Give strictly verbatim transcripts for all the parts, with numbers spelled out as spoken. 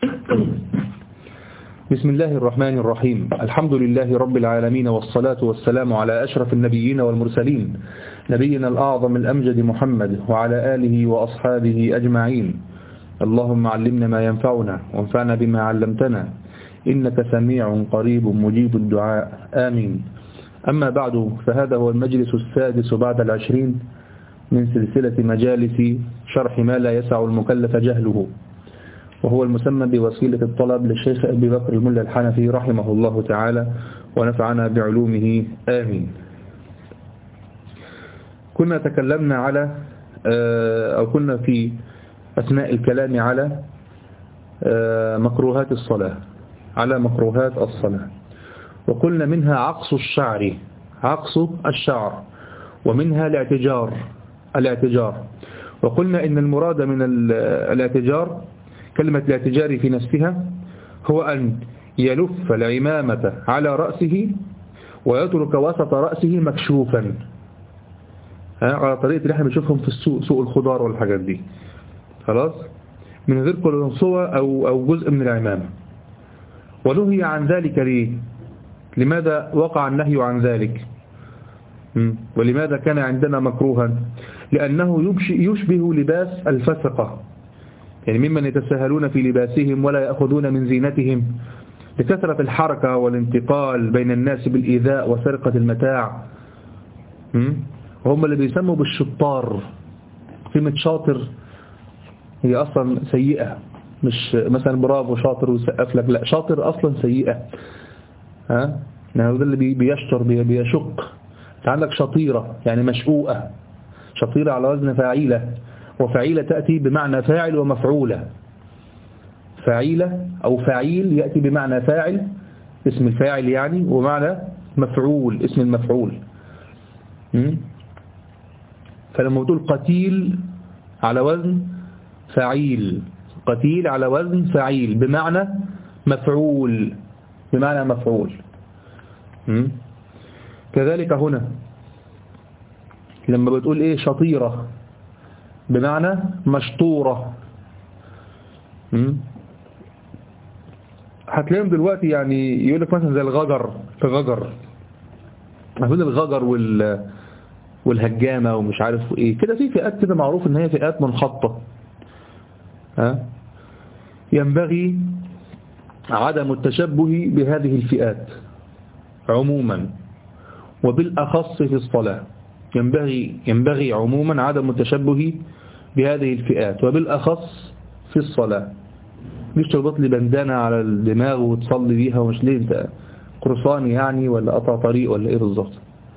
بسم الله الرحمن الرحيم. الحمد لله رب العالمين، والصلاة والسلام على أشرف النبيين والمرسلين، نبينا الأعظم الأمجد محمد وعلى آله وأصحابه أجمعين. اللهم علمنا ما ينفعنا وانفعنا بما علمتنا، إنك سميع قريب مجيب الدعاء، آمين. أما بعد، فهذا هو المجلس السادس بعد العشرين من سلسلة مجالس شرح ما لا يسع المكلف جهله، وهو المسمى بوسيلة الطلب للشيخ أبي بكر الملا الحنفي رحمه الله تعالى ونفعنا بعلومه، آمين. كنا تكلمنا على أو كنا في أثناء الكلام على مكروهات الصلاة على مكروهات الصلاة وقلنا منها عقص الشعر عقص الشعر ومنها الاعتجار الاعتجار وقلنا إن المراد من الاعتجار، كلمة الاعتجار في نفسها، هو أن يلف العمامة على رأسه ويترك وسط رأسه مكشوفا، على طريقة اللي احنا بنشوفهم في السوق، سوق الخضار والحاجات دي، خلاص، من غير قلنسوة أو, أو جزء من العمامة. ونهي عن ذلك ليه؟ لماذا وقع النهي عن ذلك؟ ولماذا كان عندنا مكروها؟ لأنه يشبه لباس الفسقة، يعني ممن يتساهلون في لباسهم ولا يأخذون من زينتهم لكثرة الحركة والانتقال بين الناس بالإيذاء وسرقة المتاع. هم اللي بيسموا بالشطار. كلمة شاطر هي أصلا سيئة، مش مثلا برافو شاطر وسقف لك، لا، شاطر أصلا سيئة. ها يعني ده اللي بيشطر بيشق. عندك شطيرة يعني مشقوقة، شطيرة على وزن فاعلة، وفعيلة تأتي بمعنى فاعل ومفعولة. فعيلة أو فعيل يأتي بمعنى فاعل، اسم الفاعل يعني، ومعنى مفعول، اسم المفعول. فلما تقول قتيل على وزن فعيل، قتيل على وزن فعيل بمعنى مفعول، بمعنى مفعول. كذلك هنا لما بتقول ايه شطيرة بمعنى مشطورة. هتلاقيهم دلوقتي يعني يقول لك مثلا زي الغجر، في غجر، هقول الغجر وال والهجامة ومش عارف ايه كده، في فئات كده معروف ان هي فئات منحطة. ها ينبغي عدم التشبه بهذه الفئات عموما وبالأخص في الصلاة. ينبغي ينبغي عموما عدم التشبه بهذه الفئات وبالأخص في الصلاة. مش تربط لي بندانة على الدماغ وتصلي بيها، ومش ليه انت قرصاني يعني، ولا قطع طريق، ولا ايه بالظبط.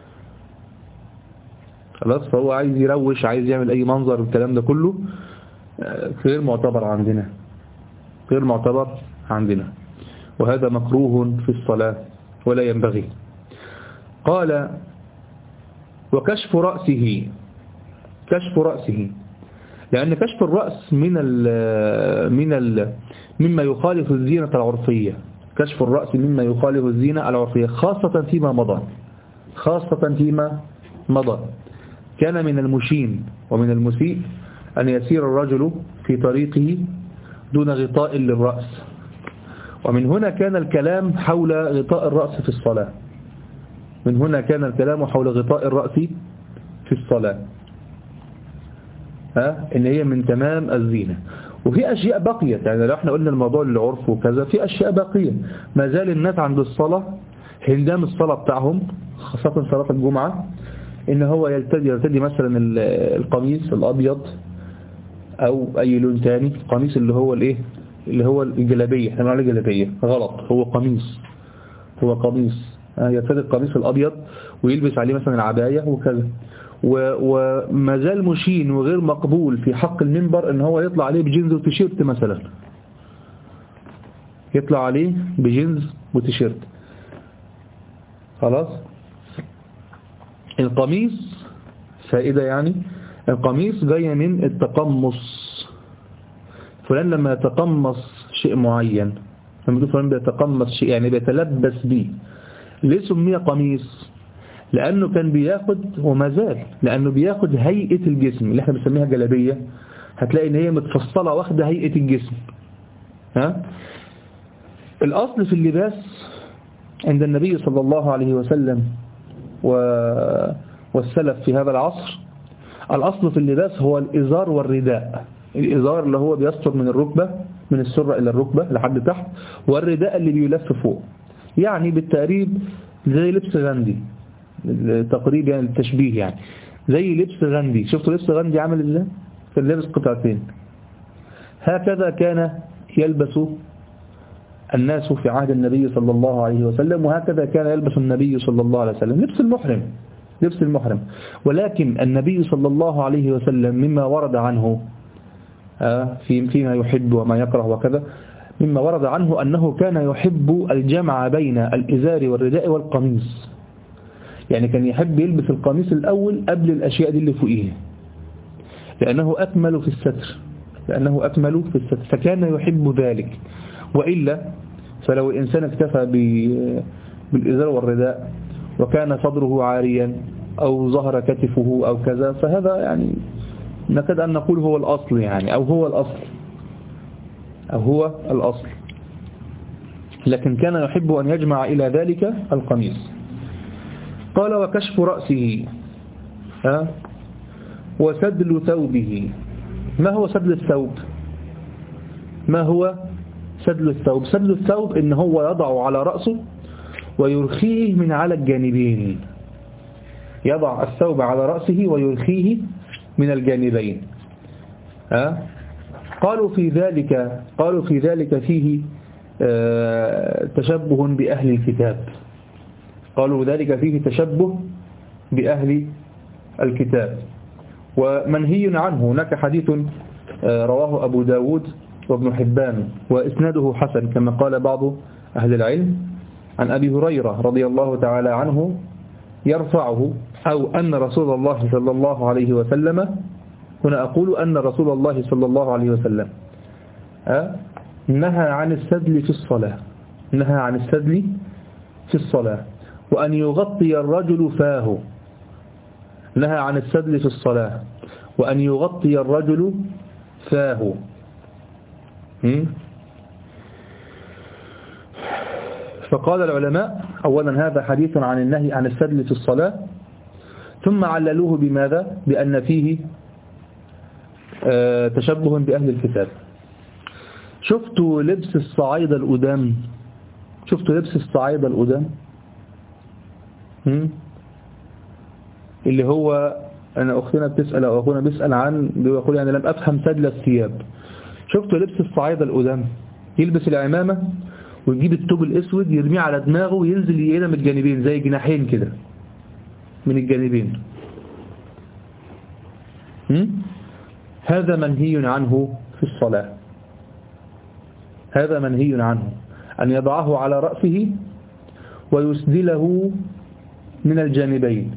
خلاص، فهو عايز يروش، عايز يعمل اي منظر، الكلام ده كله غير معتبر عندنا، غير معتبر عندنا، وهذا مكروه في الصلاة ولا ينبغي. قال وكشف رأسه، كشف رأسه، لأن كشف الرأس من ال من ال مما يخالف الزينة العرفية. كشف الرأس مما يخالف الزينة العرفية، خاصة فيما مضى، خاصة فيما مضى. كان من المشين ومن المسيء أن يسير الرجل في طريقه دون غطاء للرأس، ومن هنا كان الكلام حول غطاء الرأس في الصلاة. من هنا كان الكلام حول غطاء الرأس في الصلاة، ها إن هي من تمام الزينة. وفي أشياء بقيت، يعني لو احنا قلنا الموضوع للعرف وكذا، في أشياء بقية ما زال الناس عند الصلاة، هندام الصلاة بتاعهم خاصة صلاة الجمعة، إن هو يلتدي يلتدي مثلا القميص الأبيض أو أي لون تاني، القميص اللي هو الإيه اللي هو الجلابية، احنا بنقول عليه جلابية غلط، هو قميص، هو قميص، يرتدي القميص الأبيض ويلبس عليه مثلا العباية وكذا. وما زال مشين وغير مقبول في حق المنبر ان هو يطلع عليه بجينز وتيشيرت مثلا، يطلع عليه بجينز وتيشيرت. خلاص، القميص فائدة يعني، القميص جاي من التقمص. فلان لما يتقمص شيء معين، لما يقول فلان بيتقمص شيء يعني بيتلبس به، ليه سمي قميص؟ لأنه كان بياخد، وما زال لأنه بياخد هيئة الجسم اللي احنا بنسميها جلابية. هتلاقي ان هي متفصلة واخدة هيئة الجسم، ها؟ الأصل في اللباس عند النبي صلى الله عليه وسلم والسلف في هذا العصر، الأصل في اللباس هو الإزار والرداء. الإزار اللي هو بيستر من الركبة، من السرة إلى الركبة لحد تحت، والرداء اللي بيلف فوق، يعني بالتقريب زي لبس غندي، تقريبا يعني التشبيه، يعني زي لبس غندي. شفتوا لبس غندي عامل ازاي؟ كان لابس قطعتين. هكذا كان يلبس الناس في عهد النبي صلى الله عليه وسلم، وهكذا كان يلبس النبي صلى الله عليه وسلم، لبس المحرم، لبس المحرم. ولكن النبي صلى الله عليه وسلم مما ورد عنه في فيما يحب وما يكره وكذا، مما ورد عنه أنه كان يحب الجمع بين الإزار والرداء والقميص. يعني كان يحب يلبس القميص الأول قبل الأشياء دي اللي فوقيه، لأنه أكمل في الستر، لأنه أكمل في الستر، فكان يحب ذلك. وإلا فلو الإنسان اكتفى بالإزار والرداء وكان صدره عاريا أو ظهر كتفه أو كذا، فهذا يعني نكاد أن نقول هو الأصل، يعني أو هو الأصل أو هو الأصل. لكن كان يحب أن يجمع إلى ذلك القميص. قال وكشف رأسه ها وسدل ثوبه. ما هو سدل الثوب؟ ما هو سدل الثوب؟ سدل الثوب إن هو يضع على رأسه ويرخيه من على الجانبين، يضع الثوب على رأسه ويرخيه من الجانبين. ها قالوا في ذلك قالوا في ذلك فيه تشبه بأهل الكتاب، قالوا ذلك فيه تشبه بأهل الكتاب ومنهي عنه. هناك حديث رواه أبو داود وابن حبان وإسناده حسن كما قال بعض أهل العلم، عن أبي هريرة رضي الله تعالى عنه يرفعه، أو أن رسول الله صلى الله عليه وسلم، هنا أقول أن رسول الله صلى الله عليه وسلم نهى عن السدل في الصلاة، نهى عن السدل في الصلاة، وأن يغطي الرجل فاه. نهى عن السدل في الصلاة وأن يغطي الرجل فاه. فقال العلماء أولا هذا حديث عن النهي عن السدل في الصلاة، ثم عللوه بماذا؟ بأن فيه تشبه بأهل الكتاب. شفتوا لبس الصعايدة القدام؟ شفتوا لبس الصعايدة القدام اللي هو أنا أختنا بتسأل أو أخونا بيسأل عن، بيقول يعني لم أفهم سدل الثياب. شفتوا لبس الصعايدة القدام؟ يلبس العمامة ويجيب التوب الأسود يرميه على دماغه وينزل يقينا من الجانبين زي جناحين كده من الجانبين. هذا منهي عنه في الصلاة، هذا منهي عنه، أن يضعه على رأسه ويسدله من الجانبين،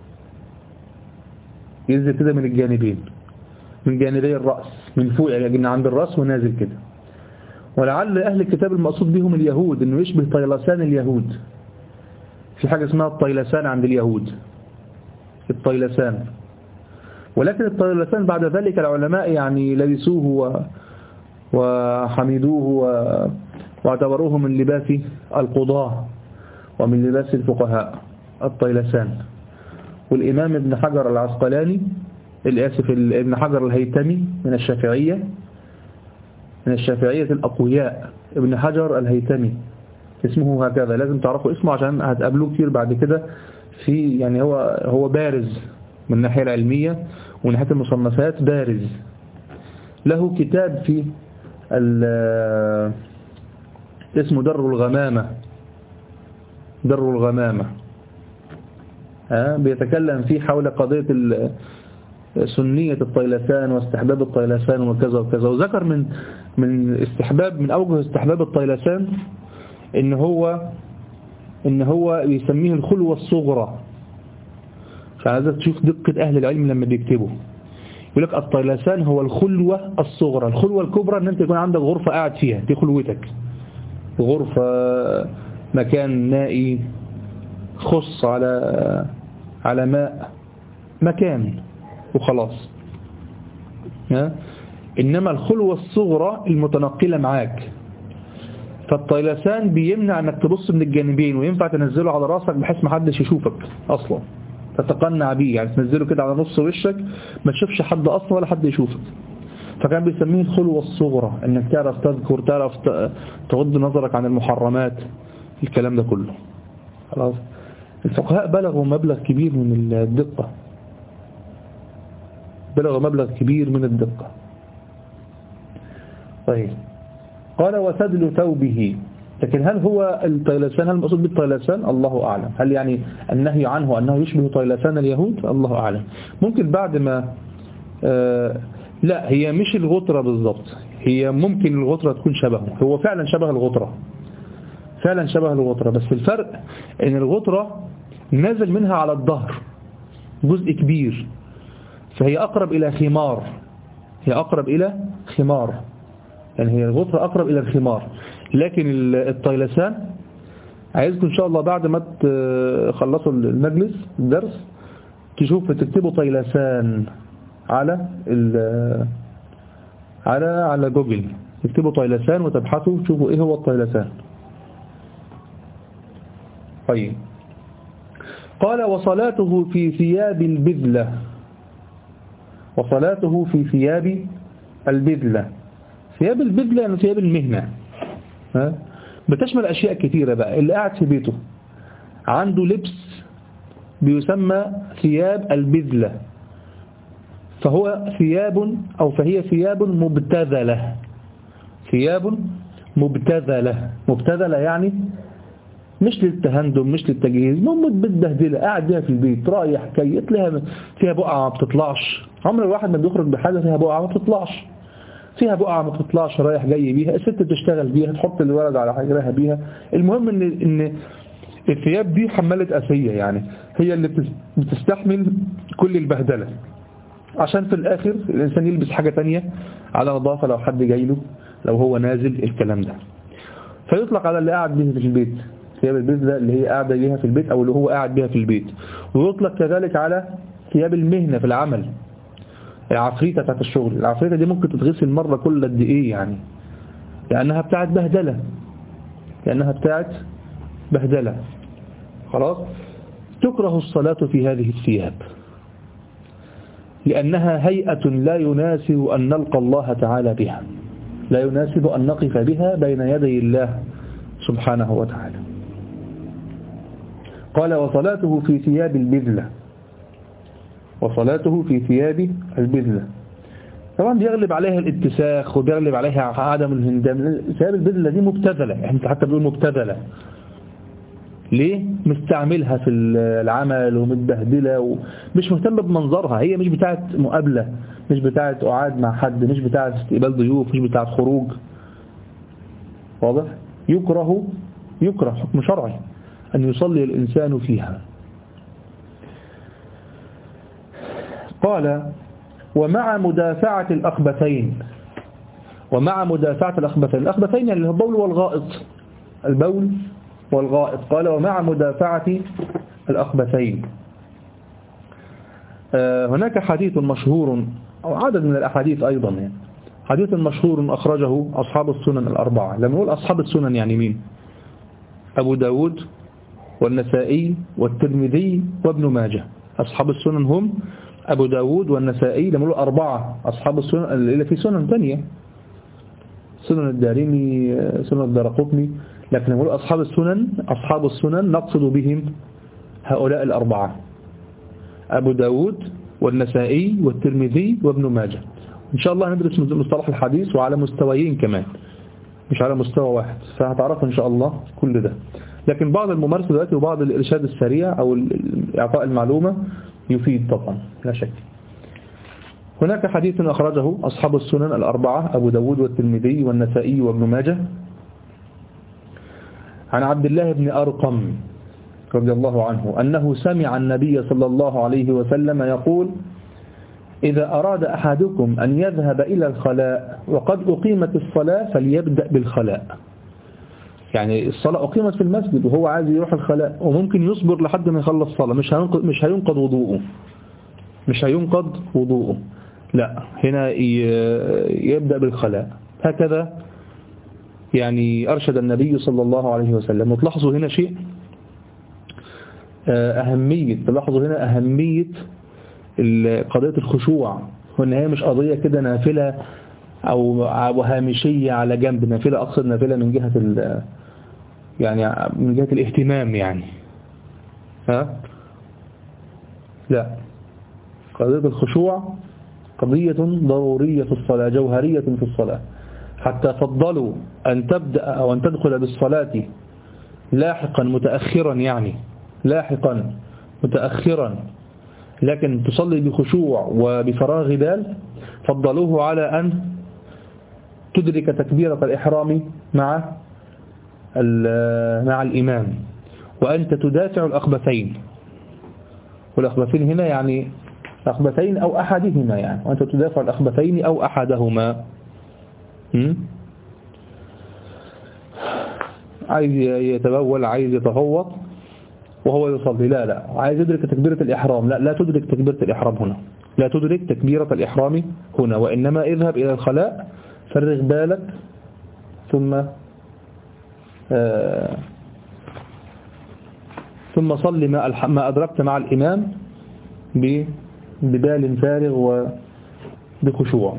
ينزل كده من الجانبين، من جانبي الرأس، من فوق يعني من عند الرأس ونازل كده. ولعل أهل الكتاب المقصود بهم اليهود، إنه يشبه طيلسان اليهود. في حاجة اسمها الطيلسان عند اليهود، الطيلسان. ولكن الطيلسان بعد ذلك العلماء يعني لبسوه وحمدوه واعتبروه من لباس القضاة ومن لباس الفقهاء الطيلسان. والإمام ابن حجر العسقلاني الآسف ابن حجر الهيتمي من الشافعية، من الشافعية الأقوياء، ابن حجر الهيتمي اسمه هكذا، لازم تعرفوا اسمه عشان هتقابلوه كتير بعد كده. في يعني هو هو بارز من الناحية العلمية ومن ناحية المصنفات، بارز. له كتاب في اسمه در الغمامة، در الغمامة ها بيتكلم فيه حول قضية سنية الطيلسان واستحباب الطيلسان وكذا وكذا. وذكر من من استحباب من أوجه استحباب الطيلسان إن هو إن هو يسميه الخلوة الصغرى. فعايزة تشوف دقة أهل العلم لما بيكتبوا، يقول لك الطيلسان هو الخلوة الصغرى. الخلوة الكبرى ان انت يكون عندك غرفة قاعد فيها، دي خلوتك، غرفة مكان نائي خص على على ماء، مكان وخلاص. ها؟ إنما الخلوة الصغرى المتنقلة معاك، فالطيلسان بيمنع انك تبص من الجانبين، وينفع تنزله على راسك بحيث ما حدش يشوفك اصلا، تتقنع بيه، يعني تنزله كده على نص وشك ما تشوفش حد اصلا ولا حد يشوفك. فكان بيسميه الخلوة الصغرى، انك تعرف تذكر، تعرف تغض نظرك عن المحرمات، الكلام ده كله. خلاص. الفقهاء بلغوا مبلغ كبير من الدقة، بلغوا مبلغ كبير من الدقة. طيب، قال وسدل ثوبه، لكن هل هو الطيلسان، هل المقصود بالطيلسان؟ الله أعلم. هل يعني النهي عنه أنه يشبه طيلسان اليهود؟ الله أعلم. ممكن بعد ما آه لا، هي مش الغطرة بالضبط، هي ممكن الغطرة تكون شبهه، هو فعلا شبه الغطرة، فعلا شبه الغطرة، بس الفرق ان الغطرة نازل منها على الظهر جزء كبير، فهي أقرب إلى خمار، هي أقرب إلى خمار، يعني هي الغطرة أقرب إلى الخمار. لكن الطيلسان عايزكم إن شاء الله بعد ما تخلصوا المجلس الدرس تشوفوا تكتبوا طيلسان على على على جوجل، تكتبوا طيلسان وتبحثوا تشوفوا إيه هو الطيلسان. طيب، قال وصلاته في ثياب البذلة، وصلاته في ثياب البذلة. ثياب البذلة يعني ثياب المهنة، ها؟ بتشمل أشياء كثيرة بقى. اللي قاعد في بيته عنده لبس بيسمى ثياب البذلة، فهو ثياب أو فهي ثياب مبتذلة، ثياب مبتذلة. مبتذلة يعني مش للتهندم، مش للتجهيز، المهم متبهدله قاعد بيها في البيت رايح جاي، تلاقيها فيها بقعه ما بتطلعش. عمر الواحد ما بيخرج بحاجه فيها بقعه ما بتطلعش، فيها بقعه ما بتطلعش رايح جاي بيها، الست بتشتغل بيها، تحط الولد على حجرها بيها. المهم ان ان الثياب دي حماله اسيه، يعني هي اللي بتستحمل كل البهدله، عشان في الاخر الانسان يلبس حاجه تانية على نظافه لو حد جاي له، لو هو نازل، الكلام ده. فيطلق على اللي قاعد به في البيت ثياب البذلة، اللي هي قاعدة بيها في البيت أو اللي هو قاعد بيها في البيت. ويطلق كذلك على ثياب المهنة في العمل، العفريتة بتاعت الشغل. العفريتة دي ممكن تتغسل مرة كل قد إيه يعني، لأنها بتاعت بهدلة، لأنها بتاعت بهدلة. خلاص. تكره الصلاة في هذه الثياب لأنها هيئة لا يناسب أن نلقى الله تعالى بها، لا يناسب أن نقف بها بين يدي الله سبحانه وتعالى. قال وصلاته في ثياب البذلة، وصلاته في ثياب البذلة. طبعا بيغلب عليها الاتساخ وبيغلب عليها عدم الهندام. ثياب البذلة دي مبتذلة، انت حتى بيقول مبتذلة ليه؟ مستعملها في العمل ومتبهدلة ومش مهتم بمنظرها، هي مش بتاعت مقابلة، مش بتاعت قعاد مع حد، مش بتاعت استقبال ضيوف، مش بتاعت خروج. واضح؟ يكره يكره حكم شرعي أن يصلي الإنسان فيها. قال ومع مدافعة الأخبثين، ومع مدافعة الأخبثين، الأخبثين يعني البول والغائط، البول والغائط. قال ومع مدافعة الأخبثين. هناك حديث مشهور أو عدد من الأحاديث أيضا، يعني حديث مشهور أخرجه أصحاب السنن الأربعة. لما نقول أصحاب السنن يعني مين؟ أبو داود والنسائي والترمذي وابن ماجه. أصحاب السنن هم أبو داود والنسائي. لما نقول أربعة أصحاب السنن اللي في سنن ثانية، سنن الدارمي، سنن الدارقطني، لكن لما نقول أصحاب السنن، أصحاب السنن نقصد بهم هؤلاء الأربعة: أبو داود والنسائي والترمذي وابن ماجه. إن شاء الله هندرس مصطلح الحديث وعلى مستويين كمان، مش على مستوى واحد، فهتعرفوا إن شاء الله كل ده. لكن بعض الممارسة دلوقتي وبعض الإرشاد السريع أو إعطاء المعلومة يفيد طبعا لا شك. هناك حديث أخرجه أصحاب السنن الأربعة: أبو داود والترمذي والنسائي وابن ماجه، عن عبد الله بن أرقم رضي الله عنه أنه سمع النبي صلى الله عليه وسلم يقول: إذا أراد أحدكم أن يذهب إلى الخلاء وقد أقيمت الصلاة فليبدأ بالخلاء. يعني الصلاة أقيمت في المسجد وهو عايز يروح الخلاء، وممكن يصبر لحد ما يخلص الصلاة، مش هينقض مش هينقض وضوءه مش هينقض وضوءه لا، هنا يبدأ بالخلاء. هكذا يعني أرشد النبي صلى الله عليه وسلم. وتلاحظوا هنا شيء أهمية تلاحظوا هنا أهمية قضية الخشوع، وإن هي مش قضية كده نافلة أو هامشية على جنب، نافلة أقصد نافلة من جهة ال يعني من جهة الاهتمام يعني ها لا، قضية الخشوع قضية ضرورية في الصلاة، جوهرية في الصلاة، حتى فضلوا أن تبدأ أو أن تدخل بالصلاة لاحقا متأخرا، يعني لاحقا متأخرا لكن تصلي بخشوع وبفراغ بال، فضلوه على أن تدرك تكبيرة الإحرام مع مع الإمام وأنت تدافع الأخبثين. والأخبثين هنا يعني أخبثين أو أحدهما، يعني وأنت تدافع الأخبثين أو أحدهما. م? عايز يتبول، عايز يتغوط وهو يصلي، لا لا عايز يدرك تكبيرة الإحرام، لا لا تدرك تكبيرة الإحرام هنا، لا تدرك تكبيرة الإحرام هنا، وإنما اذهب إلى الخلاء فرغ بالك ثم آه ثم صل ما ما أدركت مع الإمام ببال فارغ وبخشوع.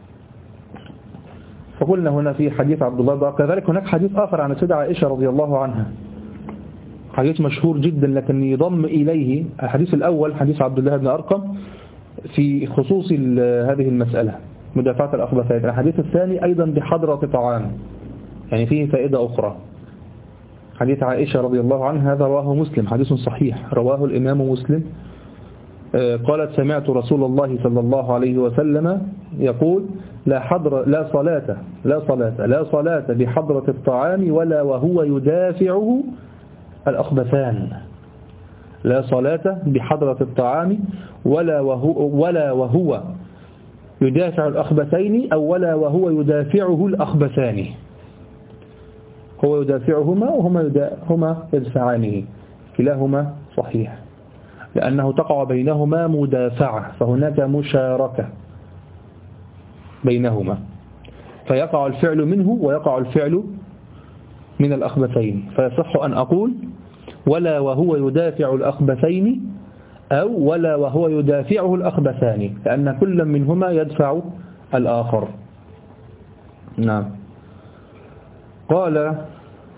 فقلنا هنا في حديث عبد الله، كذلك هناك حديث آخر عن السيدة عائشة رضي الله عنها، حديث مشهور جدا لكن يضم إليه الحديث الأول حديث عبد الله بن أرقم في خصوص هذه المسألة مدافعة الأخبثين. الحديث الثاني أيضا بحضرة طعام، يعني فيه فائدة أخرى. حديث عائشة رضي الله عنها هذا رواه مسلم، حديث صحيح رواه الإمام مسلم. قالت سمعت رسول الله صلى الله عليه وسلم يقول لا حضر لا صلاة لا صلاة لا صلاة بحضرة الطعام ولا وهو يدافعه الأخبثان. لا صلاة بحضرة الطعام ولا وهو ولا وهو يدافع الأخبثين أو ولا وهو يدافعه الأخبثان. هو يدافعهما وهما يدا هما يدفعانه، كلاهما صحيح، لأنه تقع بينهما مدافعة، فهناك مشاركة بينهما، فيقع الفعل منه ويقع الفعل من الأخبثين، فيصح أن أقول ولا وهو يدافع الأخبثين أو ولا وهو يدافعه الأخبثان، لأن كل منهما يدفع الآخر. نعم. قال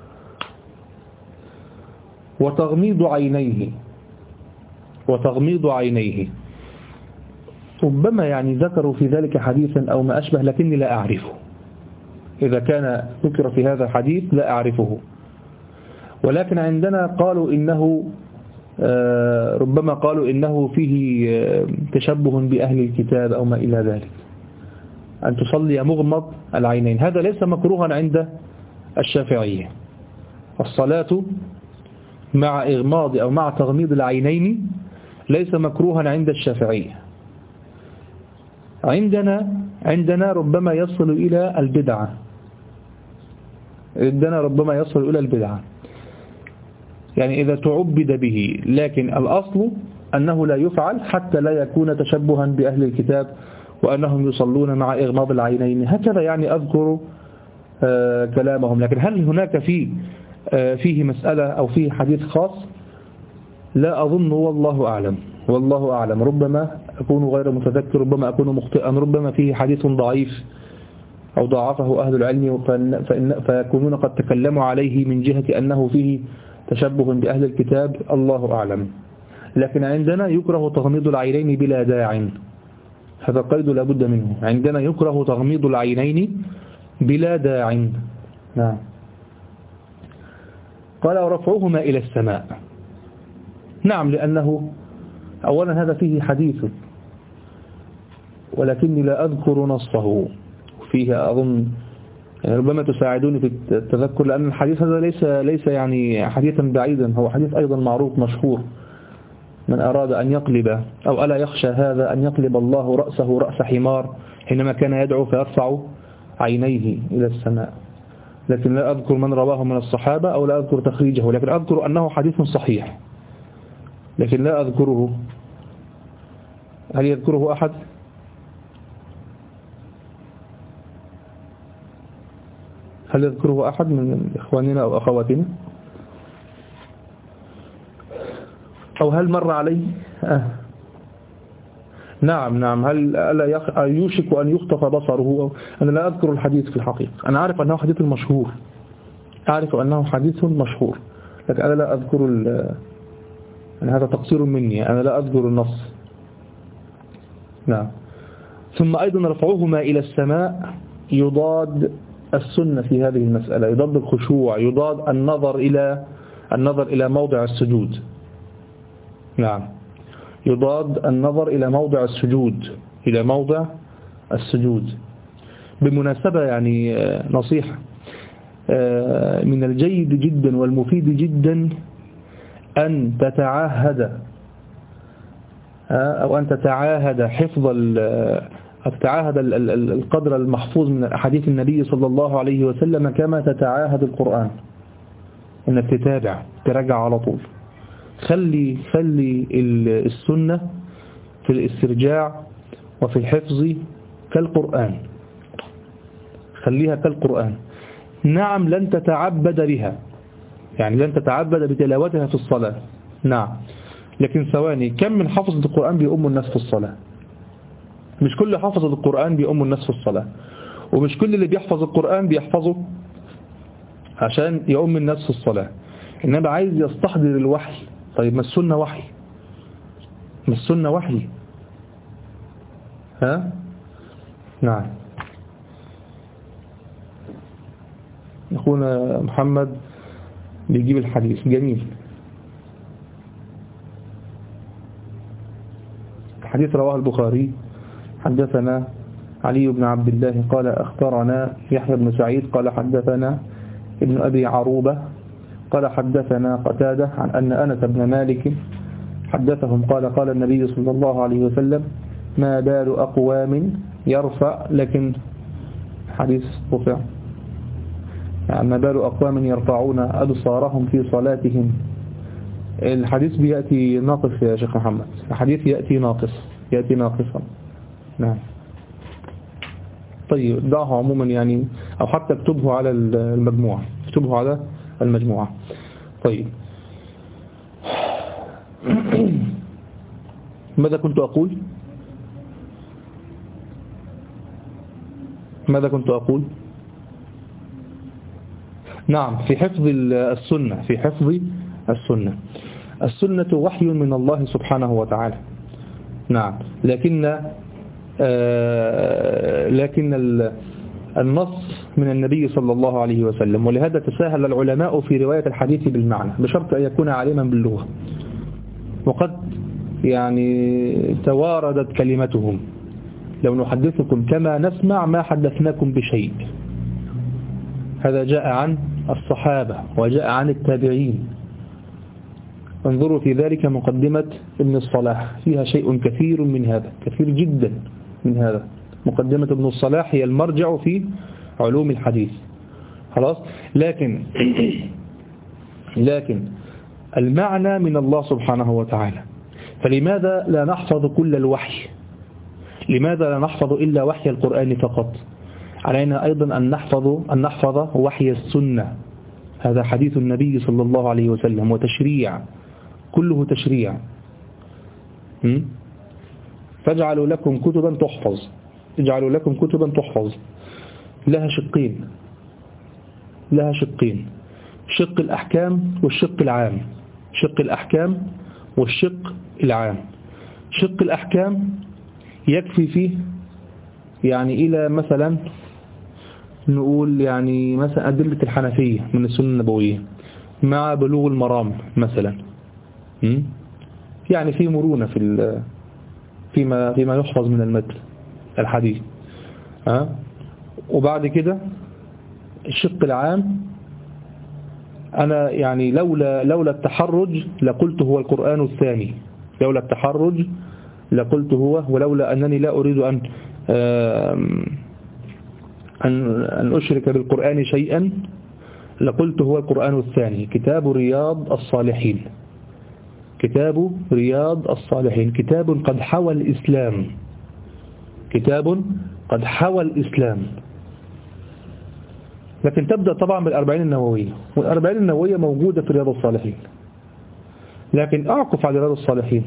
وتغميض عينيه وتغميض عينيه ربما يعني ذكروا في ذلك حديثا أو ما أشبه لكني لا أعرفه، إذا كان ذكر في هذا الحديث لا أعرفه، ولكن عندنا قالوا إنه ربما قالوا إنه فيه تشبه بأهل الكتاب أو ما إلى ذلك، أن تصلي مغمض العينين. هذا ليس مكروها عند الشافعية، الصلاة مع إغماض أو مع تغميض العينين ليس مكروها عند الشافعية. عندنا عندنا ربما يصل إلى البدعة، عندنا ربما يصل إلى البدعة يعني إذا تعبد به، لكن الأصل أنه لا يفعل حتى لا يكون تشبها بأهل الكتاب وأنهم يصلون مع إغماض العينين، هكذا يعني أذكر آه كلامهم. لكن هل هناك فيه آه فيه مسألة أو فيه حديث خاص؟ لا أظن، والله أعلم والله أعلم. ربما أكون غير متذكر، ربما أكون مخطئا، ربما فيه حديث ضعيف أو ضعفه أهل العلم فيكونون قد تكلموا عليه من جهة أنه فيه تشبه بأهل الكتاب، الله أعلم. لكن عندنا يكره تغميض العينين بلا داع، هذا قيد لا بد منه، عندنا يكره تغميض العينين بلا داع. نعم. قال ورفعهما إلى السماء. نعم، لأنه أولا هذا فيه حديث ولكني لا أذكر نصه، فيه أظن يعني ربما تساعدوني في التذكر، لأن الحديث هذا ليس ليس يعني حديثا بعيدا، هو حديث أيضا معروف مشهور: من أراد أن يقلب أو ألا يخشى هذا أن يقلب الله رأسه رأس حمار حينما كان يدعو فيرفع عينيه إلى السماء. لكن لا أذكر من رواه من الصحابة أو لا أذكر تخريجه، لكن أذكر أنه حديث صحيح، لكن لا أذكره. هل يذكره أحد؟ هل يذكره أحد من إخواننا أو أخواتنا؟ أو هل مر عليه؟ آه. نعم نعم. هل ألا يوشك أن يخطف بصره؟ أنا لا أذكر الحديث في الحقيقة. أنا أعرف أنه حديث مشهور، أعرف أنه حديث مشهور، لكن أنا لا أذكر يعني هذا تقصير مني، أنا لا أذكر النص. نعم. ثم أيضا رفعهما إلى السماء يضاد السنة في هذه المسألة، يضاد الخشوع، يضاد النظر إلى النظر إلى موضع السجود. نعم، يضاد النظر إلى موضع السجود، إلى موضع السجود. بالمناسبة يعني نصيحة، من الجيد جدا والمفيد جدا أن تتعاهد أو أن تتعاهد حفظ تتعاهد القدر المحفوظ من أحاديث النبي صلى الله عليه وسلم كما تتعاهد القرآن، أنك تتابع ترجع على طول. خلي خلي السنة في الاسترجاع وفي الحفظ كالقرآن، خليها كالقرآن. نعم لن تتعبد بها، يعني لن تتعبد بتلاوتها في الصلاة، نعم، لكن ثواني، كم من حفظة القرآن بيؤم الناس في الصلاة؟ مش كل حفظة القرآن بيؤم الناس في الصلاة، ومش كل اللي بيحفظ القرآن بيحفظه عشان يؤم الناس في الصلاة، إنما عايز يستحضر الوحي. طيب ما السنة وحي، ما السنة وحي، ها؟ نعم. أخونا محمد بيجيب الحديث جميل. الحديث رواه البخاري. حدثنا علي بن عبد الله قال أخبرنا يحيى بن سعيد قال حدثنا ابن أبي عروبة قال حدثنا قتادة عن أن أنس بن مالك حدثهم قال قال النبي صلى الله عليه وسلم ما بال أقوام يرفع، لكن حديث رفع، يعني ما بال أقوام يرفعون أبصارهم في صلاتهم. الحديث بيأتي ناقص يا شيخ محمد، الحديث يأتي ناقص، يأتي ناقصا. نعم. طيب دعه عموما يعني، أو حتى اكتبه على المجموعة، اكتبه على المجموعة. طيب ماذا كنت أقول ماذا كنت أقول نعم، في حفظ السنة، في حفظ السنة. السنة وحي من الله سبحانه وتعالى، نعم، لكن آه لكن النص من النبي صلى الله عليه وسلم، ولهذا تساهل العلماء في رواية الحديث بالمعنى بشرط أن يكون عالما باللغة، وقد يعني تواردت كلمتهم لو نحدثكم كما نسمع ما حدثناكم بشيء. هذا جاء عن الصحابة وجاء عن التابعين. انظروا في ذلك مقدمة ابن الصلاح، فيها شيء كثير من هذا، كثير جدا من هذا. مقدمة ابن الصلاح هي المرجع في علوم الحديث، خلاص. لكن لكن المعنى من الله سبحانه وتعالى، فلماذا لا نحفظ كل الوحي؟ لماذا لا نحفظ إلا وحي القرآن فقط؟ علينا أيضا أن نحفظ أن نحفظ وحي السنة. هذا حديث النبي صلى الله عليه وسلم وتشريع، كله تشريع. فاجعلوا لكم كتبا تحفظ، اجعلوا لكم كتبا تحفظ. لها شقين، لها شقين، شق الأحكام والشق العام، شق الأحكام والشق العام. شق الأحكام يكفي فيه يعني إلى مثلا نقول يعني مثلا أدلة الحنفية من السنة النبوية مع بلوغ المرام مثلا، يعني في مرونة في فيما فيما يحفظ من المتن الحديث. ها وبعد كده الشق العام، أنا يعني لولا لولا التحرج لقلت هو القرآن الثاني، لولا التحرج لقلت هو، ولولا أنني لا أريد أن أن أن أشرك بالقرآن شيئا لقلت هو القرآن الثاني. كتاب رياض الصالحين، كتاب رياض الصالحين، كتاب قد حوى الإسلام، كتاب قد حوى الإسلام. لكن تبدأ طبعا بالأربعين النووية، والأربعين النووية موجودة في رياض الصالحين، لكن أعكف على رياض الصالحين،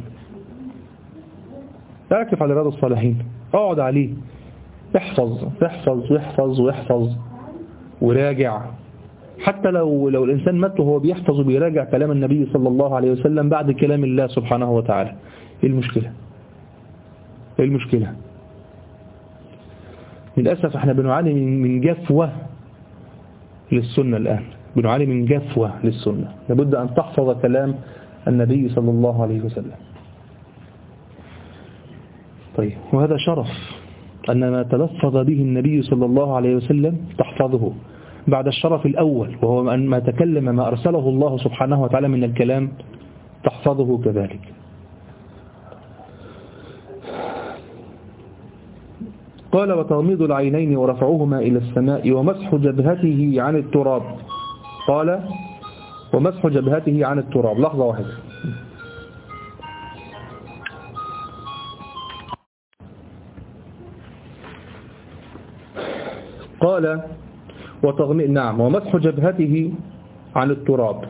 أعكف على رياض الصالحين، اقعد عليه، احفظ احفظ واحفظ واحفظ وراجع. حتى لو لو الإنسان مات وهو بيحفظ وبيراجع كلام النبي صلى الله عليه وسلم بعد كلام الله سبحانه وتعالى، ايه المشكلة؟ ايه المشكلة؟ للأسف احنا بنعاني من جفوة للسنة الآن، بنعاني من جفوة للسنة. لابد أن تحفظ كلام النبي صلى الله عليه وسلم. طيب، وهذا شرف أن ما تلفظ به النبي صلى الله عليه وسلم تحفظه بعد الشرف الأول، وهو أن ما تكلم ما أرسله الله سبحانه وتعالى من الكلام تحفظه كذلك. قال: وتغميض العينين ورفعهما إلى السماء ومسح جبهته عن التراب. قال: ومسح جبهته عن التراب. لحظة واحدة. قال: وتغميض نعم ومسح جبهته عن التراب.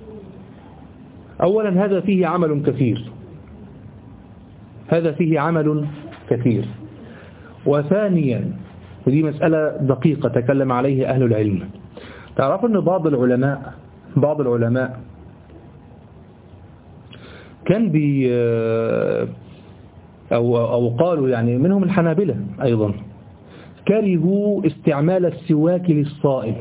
أولا هذا فيه عمل كثير، هذا فيه عمل كثير. وثانيا، ودي مسألة دقيقة تكلم عليه أهل العلم، تعرف أن بعض العلماء بعض العلماء كان بي أو, أو قالوا يعني منهم الحنابلة أيضا كرهوا استعمال السواك للصائم،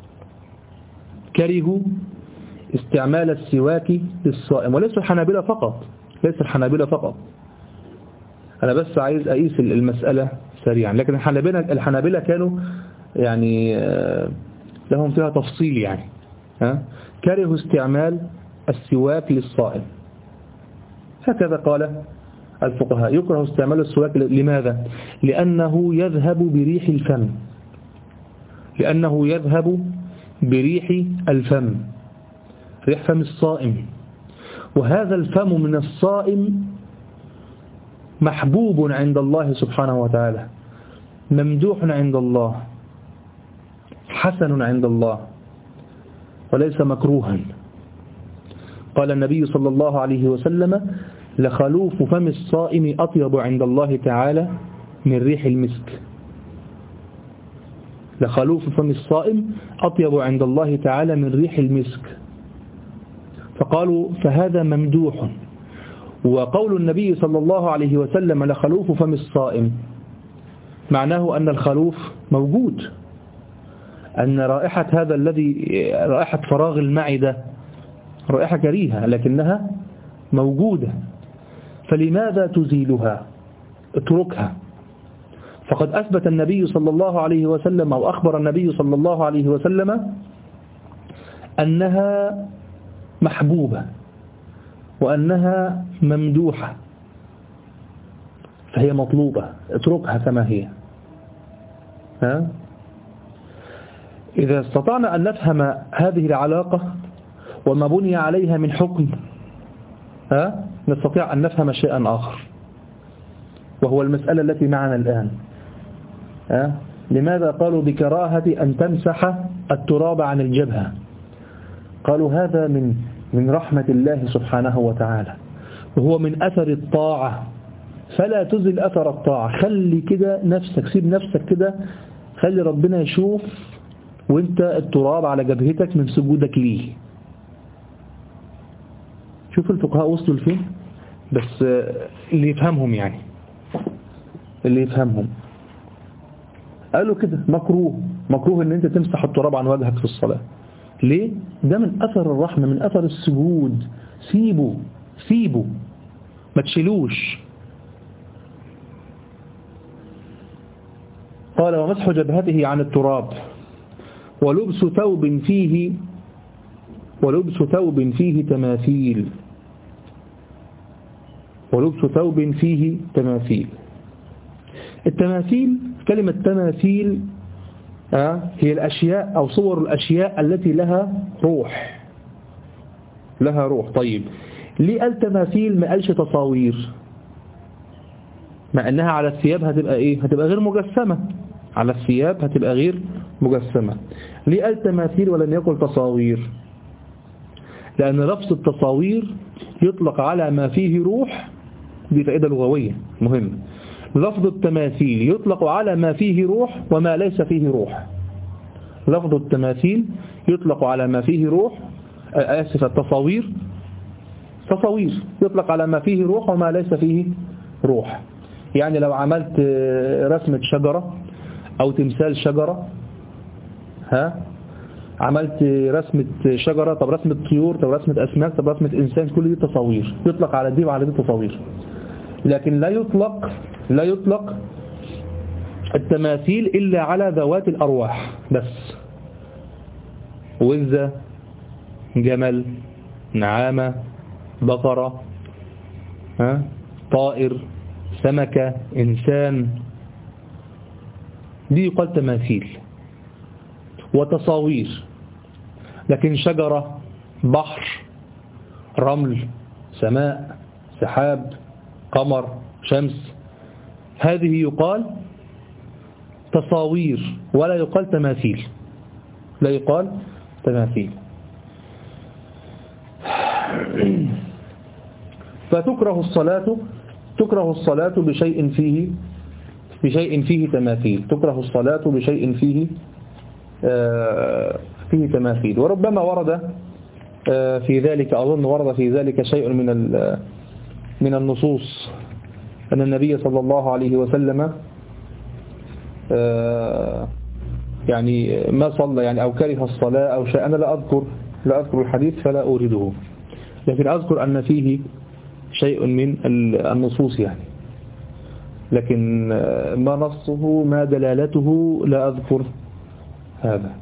كرهوا استعمال السواك للصائم. وليس الحنابلة فقط، ليس الحنابلة فقط، أنا بس عايز أقيس المسألة سريعا. لكن الحنابلة الحنابلة كانوا يعني لهم فيها تفصيل، يعني ها كرهوا استعمال السواك للصائم. هكذا قال الفقهاء: يكره استعمال السواك. لماذا؟ لأنه يذهب بريح الفم، لأنه يذهب بريح الفم، ريح فم الصائم. وهذا الفم من الصائم محبوب عند الله سبحانه وتعالى، ممدوح عند الله، حسن عند الله، وليس مكروها. قال النبي صلى الله عليه وسلم: لخلوف فم الصائم أطيب عند الله تعالى من ريح المسك. لخلوف فم الصائم أطيب عند الله تعالى من ريح المسك. فقالوا فهذا ممدوح. وقول النبي صلى الله عليه وسلم: لخلوف فم الصائم، معناه أن الخلوف موجود، أن رائحة هذا الذي رائحة فراغ المعدة رائحة كريهة لكنها موجودة، فلماذا تزيلها؟ اتركها. فقد أثبت النبي صلى الله عليه وسلم أو أخبر النبي صلى الله عليه وسلم أنها محبوبة وأنها ممدوحة، فهي مطلوبة، اتركها كما هي. ها؟ إذا استطعنا أن نفهم هذه العلاقة وما بني عليها من حكم، ها؟ نستطيع أن نفهم شيئا آخر، وهو المسألة التي معنا الآن. ها؟ لماذا قالوا بكراهة أن تمسح التراب عن الجبهة؟ قالوا هذا من من رحمة الله سبحانه وتعالى، وهو من أثر الطاعة، فلا تزل أثر الطاعة. خلي كده نفسك، سيب نفسك كده، خلي ربنا يشوف وانت التراب على جبهتك من سجودك ليه. شوف الفقهاء وصلوا لفين، بس اللي يفهمهم، يعني اللي يفهمهم قالوا كده مكروه، مكروه ان انت تمسح التراب عن وجهك في الصلاة. ليه؟ ده من أثر الرحمة، من أثر السجود. سيبه سيبه ما تشيلوش. قال: ومسح جبهته عن التراب ولبس ثوب فيه ولبس ثوب فيه تماثيل ولبس ثوب فيه تماثيل. التماثيل، كلمة تماثيل هي الأشياء أو صور الأشياء التي لها روح، لها روح. طيب ليه قال تماثيل ما قالش تصاوير؟ مع أنها على الثياب هتبقى إيه؟ هتبقى غير مجسمة، على الثياب هتبقى غير مجسمة. ليه قال تماثيل ولم يقل تصاوير؟ لأن لفظ التصاوير يطلق على ما فيه روح، دي فائدة لغوية مهم. لفظ التماثيل يطلق على ما فيه روح وما ليس فيه روح. لفظ التماثيل يطلق على ما فيه روح، آسف التصاوير تصاوير يطلق على ما فيه روح وما ليس فيه روح. يعني لو عملت رسمة شجرة أو تمثال شجرة، ها عملت رسمة شجرة، طب رسمة طيور، طب رسمة أسماك، طب رسمة إنسان، كل دي تصاوير، يطلق على دي وعلى دي تصاوير. لكن لا يطلق لا يطلق التماثيل إلا على ذوات الأرواح بس. وزة، جمل، نعامة، بقرة، ها طائر، سمكة، إنسان، دي يقال تماثيل وتصاوير. لكن شجرة، بحر، رمل، سماء، سحاب، قمر، شمس، هذه يقال تصاوير ولا يقال تماثيل، لا يقال تماثيل. فتكره الصلاة تكره الصلاة بشيء فيه بشيء فيه تماثيل، تكره الصلاة بشيء فيه آه فيه تماثيل. وربما ورد آه في ذلك، أظن ورد في ذلك شيء من من النصوص، أن النبي صلى الله عليه وسلم آه يعني ما صلى يعني أو كره الصلاة أو شيء. أنا لا أذكر لا أذكر الحديث فلا أورده، لكن أذكر أن فيه شيء من النصوص يعني، لكن ما نصه ما دلالته لا أذكر هذا.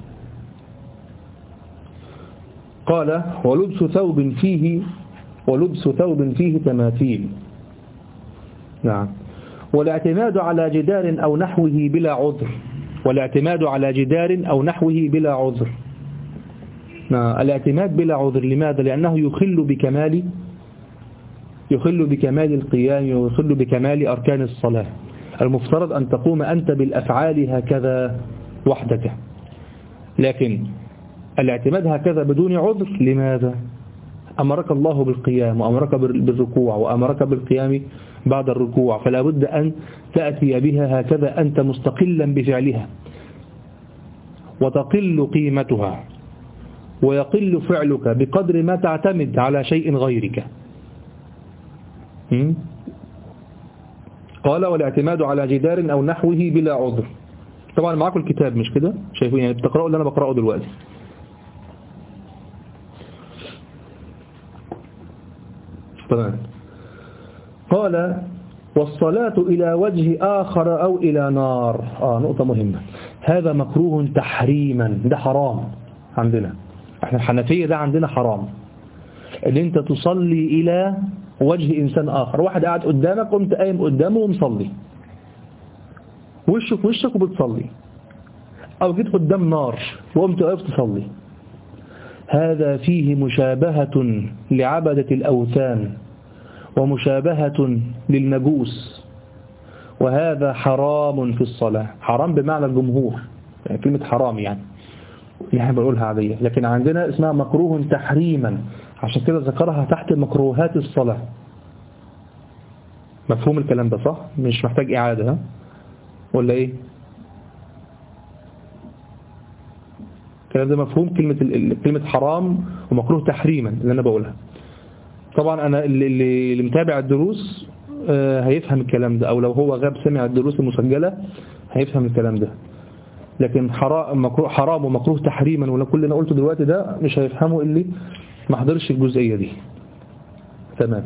قال ولبس ثوب فيه ولبس ثوب فيه تماثيل. نعم. والاعتماد على جدار أو نحوه بلا عذر والاعتماد على جدار أو نحوه بلا عذر. نعم. الاعتماد بلا عذر لماذا؟ لأنه يخل بكمال يخل بكمال القيام ويخل بكمال أركان الصلاة. المفترض أن تقوم أنت بالأفعال هكذا وحدك، لكن الاعتماد هكذا بدون عذر لماذا؟ أمرك الله بالقيام وأمرك بالركوع وأمرك بالقيام بعد الركوع، فلا بد أن تأتي بها هكذا أنت مستقلا بفعلها، وتقل قيمتها ويقل فعلك بقدر ما تعتمد على شيء غيرك. قال والاعتماد على جدار أو نحوه بلا عذر. طبعا معاكم الكتاب مش كده؟ شايفين يعني بتقرأوا اللي أنا بقرأه دلوقتي. طبعا. قال والصلاة إلى وجه آخر أو إلى نار. آه نقطة مهمة. هذا مكروه تحريما، ده حرام عندنا احنا الحنفية، ده عندنا حرام ان انت تصلي إلى وجه إنسان آخر. واحد قاعد قدامك قمت قايم قدامه ومصلي وشك وشك وبتصلي، أو جيت قدام نار وقمت واقف تصلي، هذا فيه مشابهة لعبدة الأوثان ومشابهة للمجوس، وهذا حرام في الصلاة. حرام بمعنى الجمهور، يعني كلمة حرام يعني يعني بقولها عادية، لكن عندنا اسمها مكروه تحريما، عشان كده ذكرها تحت مكروهات الصلاة. مفهوم الكلام ده صح؟ مش محتاج إعادة ها؟ ولا إيه؟ الكلام ده مفهوم؟ كلمة كلمة حرام ومكروه تحريما اللي أنا بقولها. طبعا أنا اللي, اللي متابع الدروس هيفهم الكلام ده، أو لو هو غاب سمع الدروس المسجلة هيفهم الكلام ده. لكن حرام مكروه حرام ومكروه تحريما ولا كل اللي أنا قلته دلوقتي ده مش هيفهمه اللي ما حضرش الجزئية دي. تمام.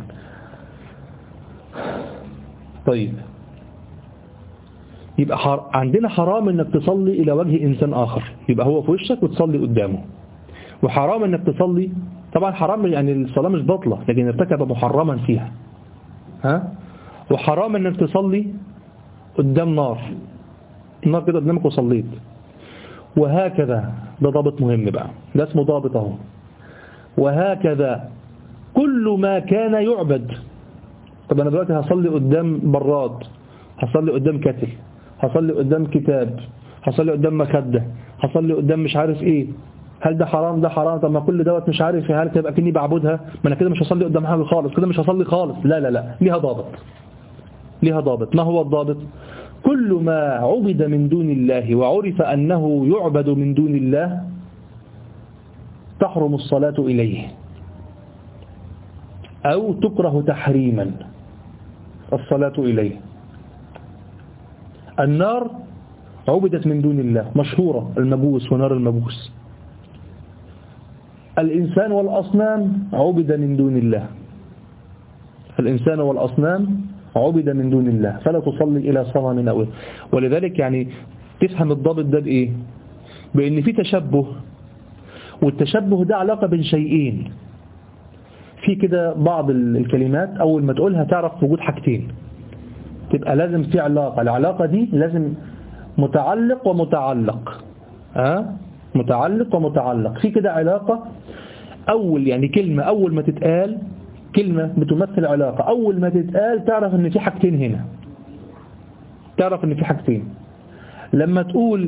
طيب يبقى حر... عندنا حرام انك تصلي الى وجه انسان اخر، يبقى هو في وشك وتصلي قدامه. وحرام انك تصلي، طبعا حرام يعني الصلاة مش باطلة لكن ارتكب محرما فيها، ها. وحرام انك تصلي قدام نار، النار كده قدامك وصليت، وهكذا. ده ضابط مهم بقى، ده اسمه ضابط اهو. وهكذا كل ما كان يعبد. طب انا دلوقتي هصلي قدام براد، هصلي قدام كتل، هصلي قدام كتاب، هصلي قدام مخدة، هصلي قدام مش عارف ايه، هل ده حرام؟ ده حرام. طب ما كل دوت مش عارف، هل تبقى كني بعبدها؟ ما انا كده مش هصلي قدام حاجه خالص، كده مش هصلي خالص. لا لا لا، ليها ضابط، ليها ضابط. ما هو الضابط؟ كل ما عبد من دون الله وعرف أنه يعبد من دون الله تحرم الصلاة إليه أو تكره تحريما الصلاة إليه. النار عبدت من دون الله، مشهورة، المجوس ونار المجوس. الإنسان والأصنام عبد من دون الله، الإنسان والأصنام عبد من دون الله، فلا تصلي إلى صنم أو. ولذلك يعني تفهم الضابط ده بإيه؟ بأن في تشبه، والتشبه ده علاقة بين شيئين. في كده بعض الكلمات أول ما تقولها تعرف وجود حاجتين، تبقى لازم في علاقة، العلاقة دي لازم متعلق ومتعلق، أه؟ متعلق ومتعلق. في كده علاقة أول، يعني كلمة أول ما تتقال، كلمة بتمثل علاقة، أول ما تتقال تعرف ان في حاجتين هنا، تعرف ان في حاجتين. لما تقول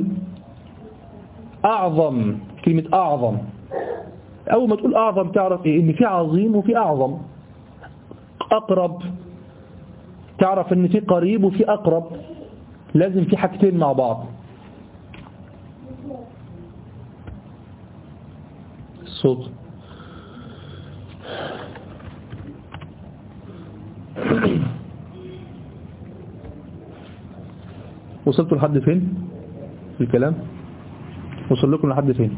أعظم، كلمة أعظم، أول ما تقول أعظم تعرف إيه؟ ان في عظيم وفي أعظم. أقرب تعرف ان في قريب وفي أقرب، لازم في حاجتين مع بعض. الصوت وصلتوا لحد فين في الكلام؟ وصل لكم لحد فين؟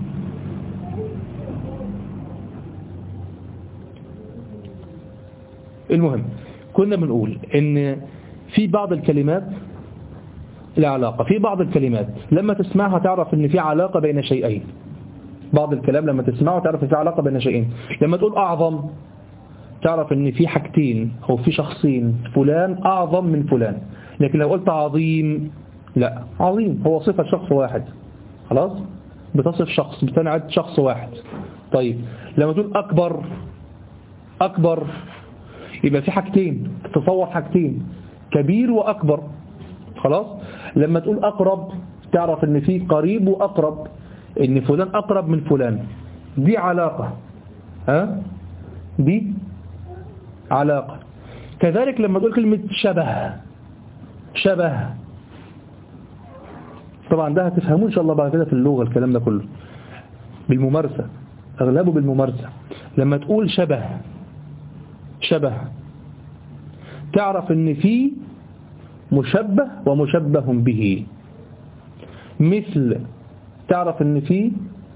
المهم كنا بنقول ان في بعض الكلمات العلاقة، في بعض الكلمات لما تسمعها تعرف ان في علاقة بين شيئين. بعض الكلام لما تسمعه تعرف ان في علاقة بين شيئين. لما تقول أعظم تعرف ان في حاجتين أو في شخصين، فلان أعظم من فلان. لكن لو قلت عظيم، لا، عظيم هو صفة شخص واحد، خلاص، بتصف شخص، بتنعد شخص واحد. طيب لما تقول أكبر، أكبر يبقى في حاجتين، تتصور حاجتين، كبير وأكبر، خلاص. لما تقول أقرب تعرف ان في قريب وأقرب، ان فلان أقرب من فلان، دي علاقة، ها، دي علاقة. كذلك لما تقول كلمة شبه، شبه طبعا ده هتفهمون إن شاء الله بعد كده في اللغة، الكلام ده كله بالممارسة، أغلبه بالممارسة. لما تقول شبه، شبه تعرف ان في مشبه ومشبه به. مثل تعرف ان في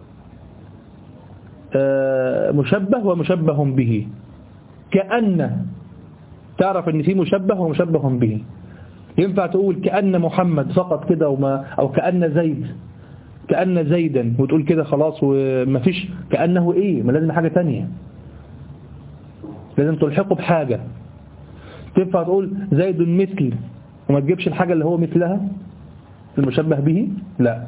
مشبه ومشبه به. كأن تعرف ان في مشبه ومشبه به. ينفع تقول كأن محمد فقط كده وما، أو كأن زيد، كأن زيدا وتقول كده خلاص وما فيش كأنه إيه، ما لازم حاجة تانية، لازم تلحقه بحاجة. تنفع تقول زيد مثل وما تجيبش الحاجة اللي هو مثلها المشبه به؟ لا.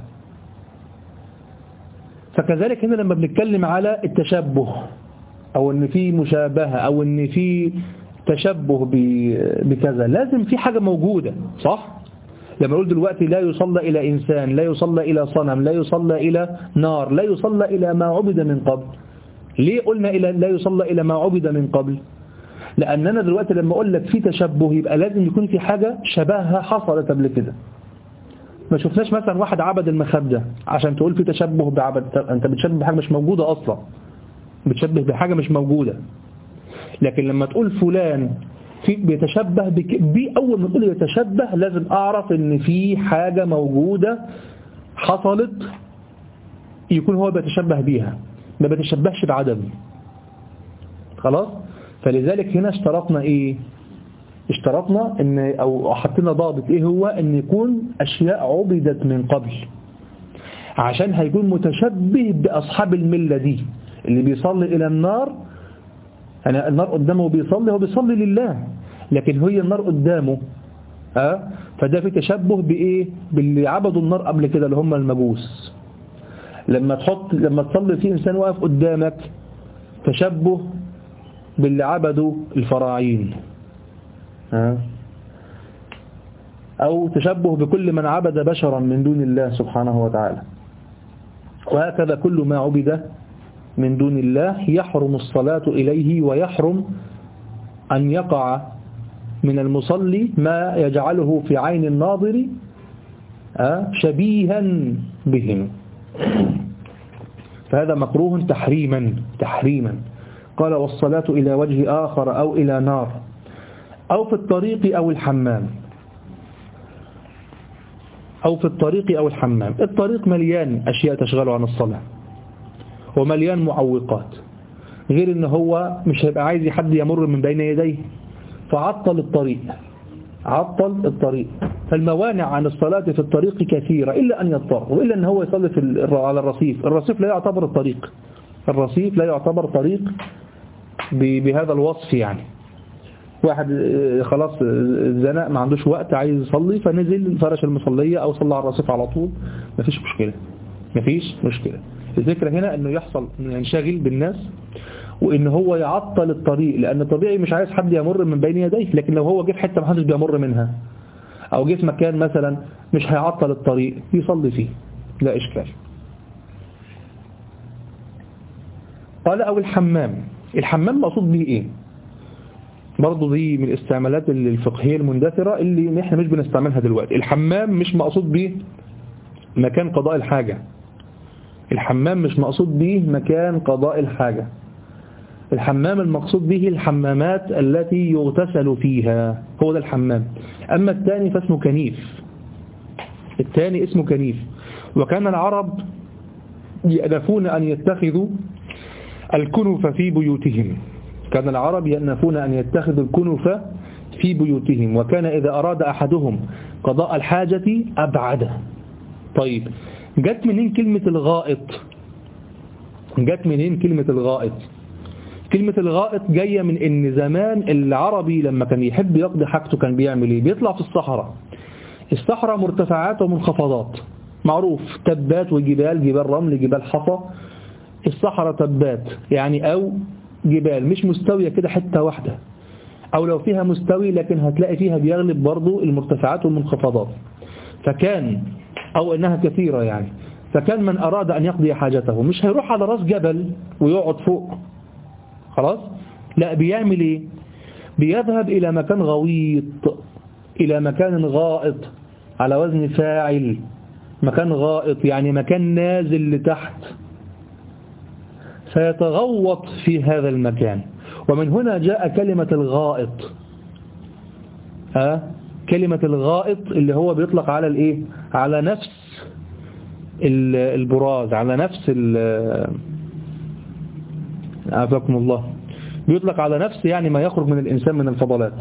فكذلك هنا لما بنتكلم على التشبه أو أن في مشابهة أو أن في تشبه بكذا، لازم في حاجة موجودة، صح؟ لما نقول دلوقتي لا يصلى إلى إنسان، لا يصلى إلى صنم، لا يصلى إلى نار، لا يصلى إلى ما عبد من قبل. ليه قلنا إلى لا يصلى إلى ما عبد من قبل؟ لأننا دلوقتي لما أقول لك في تشبه يبقى لازم يكون في حاجة شبهها حصلت قبل كده. ما شفناش مثلا واحد عبد المخدة عشان تقول في تشبه بعبد، أنت بتشبه بحاجة مش موجودة أصلا، بتشبه بحاجة مش موجودة. لكن لما تقول فلان في بيتشبه بي، أول ما تقول يتشبه لازم أعرف إن في حاجة موجودة حصلت يكون هو بيتشبه بيها، ما بيتشبهش بعدم، خلاص. فلذلك هنا اشترطنا إيه؟ اشترطنا إن أو حطينا ضابط إيه هو؟ إن يكون أشياء عبدت من قبل، عشان هيكون متشبه بأصحاب الملة دي. اللي بيصلي إلى النار، أنا النار قدامه بيصلي، هو بيصلي لله، لكن هي النار قدامه، أه؟ فده في تشبه بإيه؟ باللي عبدوا النار قبل كده اللي هم المجوس. لما تحط لما تصلي في إنسان واقف قدامك، تشبه باللي عبدوا الفراعين، أه؟ أو تشبه بكل من عبد بشرا من دون الله سبحانه وتعالى. وهكذا كل ما عبد من دون الله يحرم الصلاة إليه، ويحرم أن يقع من المصلي ما يجعله في عين الناظر شبيها بهم، فهذا مكروه تحريما تحريما. قال والصلاة إلى وجه آخر أو إلى نار أو في الطريق أو الحمام، أو في الطريق أو الحمام. الطريق مليان أشياء تشغله عن الصلاة، ومليان معوقات، غير إن هو مش هيبقى عايز حد يمر من بين يديه، فعطل الطريق عطل الطريق. فالموانع عن الصلاة في الطريق كثيرة، إلا أن يضطر، وإلا أن هو يصلي في على الرصيف. الرصيف لا يعتبر الطريق، الرصيف لا يعتبر طريق بهذا الوصف. يعني واحد خلاص الزناء ما عندوش وقت عايز يصلي، فنزل فرش المصلية أو صلى على الرصيف على طول، مفيش مشكلة مفيش مشكلة. الذكر هنا أنه يحصل ينشغل بالناس، وإن هو يعطل الطريق، لأن طبيعي مش عايز حد يمر من بين يديه. لكن لو هو جه في حتة ما حدش بيمر منها، أو جه في مكان مثلا مش هيعطل الطريق، يصلي فيه لا إشكال. قال أو الحمام. الحمام مقصود به إيه؟ برضو دي من الاستعمالات الفقهية المندثرة اللي نحن مش بنستعملها دلوقتي. الحمام مش مقصود به مكان قضاء الحاجة، الحمام مش مقصود به مكان قضاء الحاجة. الحمام المقصود به الحمامات التي يغتسل فيها، هو ده الحمام. أما الثاني فاسمه كنيف، الثاني اسمه كنيف. وكان العرب يأنفون أن يتخذوا الكنف في بيوتهم، كان العرب يأنفون أن يتخذوا الكنف في بيوتهم، وكان إذا أراد أحدهم قضاء الحاجة أبعده. طيب جت منين كلمة الغائط؟ جت منين كلمة الغائط؟ كلمة الغائط جاية من إن زمان العربي لما كان يحب يقضي حاجته كان بيعمل إيه؟ بيطلع في الصحراء. الصحراء مرتفعات ومنخفضات، معروف، تبات وجبال، جبال رمل، جبال حصى. الصحراء تبات يعني أو جبال مش مستوية كده حتة واحدة، أو لو فيها مستوي لكن هتلاقي فيها بيغلب برضو المرتفعات والمنخفضات. فكان أو إنها كثيرة يعني. فكان من أراد أن يقضي حاجته مش هيروح على راس جبل ويقعد فوق خلاص، لا، بيعمل إيه؟ بيذهب إلى مكان غويط، إلى مكان غائط، على وزن فاعل. مكان غائط يعني مكان نازل لتحت، فيتغوط في هذا المكان. ومن هنا جاء كلمة الغائط. ها؟ كلمة الغائط اللي هو بيطلق على الايه؟ على نفس البراز، على نفس عافاكم الله، بيطلق على نفس يعني ما يخرج من الإنسان من الفضلات.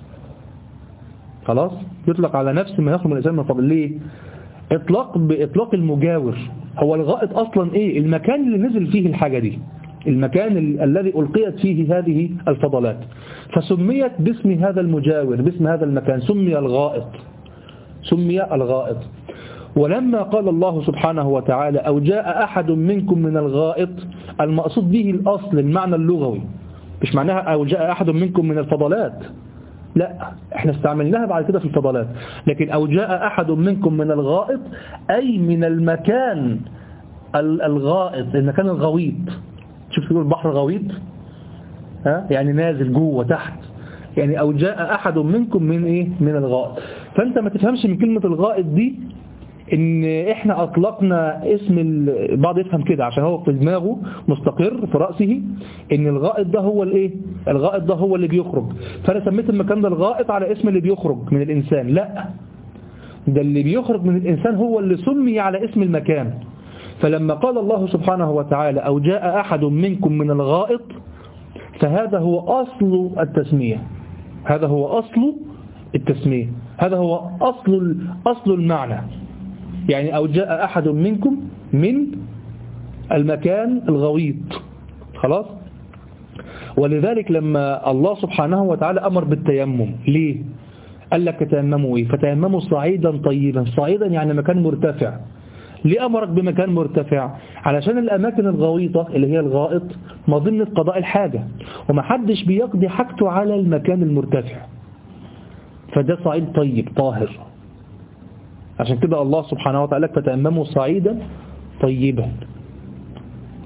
خلاص، يطلق على نفس ما يخرج من الإنسان من الفضلات. ليه؟ إطلاق بإطلاق المجاور. هو الغائط أصلا إيه؟ المكان اللي نزل فيه الحاجة دي، المكان ال الذي ألقيت فيه هذه الفضلات، فسميت باسم هذا المجاور، باسم هذا المكان، سمي الغائط، سمي الغائط. ولما قال الله سبحانه وتعالى أو جاء أحد منكم من الغائط، المقصود به الأصل، المعنى اللغوي، مش معناها أو جاء أحد منكم من الفضلات، لا، احنا استعملناها بعد كده في الفضلات. لكن أو جاء أحد منكم من الغائط أي من المكان الغائط، المكان الغويط. شوف تقول البحر غويط، ها؟ يعني نازل جوه تحت، يعني أو جاء أحد منكم من إيه؟ من الغائط. فأنت ما تفهمش من كلمة الغائط دي إن إحنا أطلقنا اسم، بعض يفهم كده عشان هو في دماغه مستقر في رأسه إن الغائط ده هو الإيه؟ الغائط ده هو اللي بيخرج، فأنا سميت المكان ده الغائط على اسم اللي بيخرج من الإنسان. لا، ده اللي بيخرج من الإنسان هو اللي سمي على اسم المكان. فلما قال الله سبحانه وتعالى أو جاء أحد منكم من الغائط، فهذا هو أصل التسمية، هذا هو أصل التسمية، هذا هو أصل أصل المعنى. يعني أو جاء أحد منكم من المكان الغويط. خلاص. ولذلك لما الله سبحانه وتعالى أمر بالتيمم، ليه؟ قال لك تيمموا إيه؟ فتيمموا صعيدا طيبا. صعيدا يعني مكان مرتفع. ليه أمرك بمكان مرتفع؟ علشان الأماكن الغويطة اللي هي الغائط مظنة قضاء الحاجة، ومحدش بيقضي حاجته على المكان المرتفع، فده صعيد طيب طاهر. عشان كده الله سبحانه وتعالى فتيمموا صعيدا طيبا.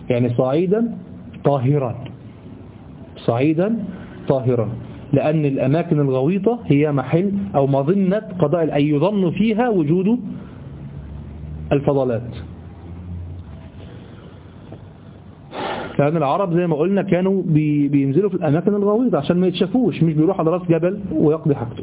يعني صعيدا طاهرا، صعيدا طاهرا، لأن الأماكن الغويطة هي محل أو مظنة قضاء أي يظن فيها وجود الفضلات. لأن العرب زي ما قلنا كانوا بي بينزلوا في الأماكن الغويطة عشان ما يتشافوش، مش بيروح على راس جبل ويقضي حاجته.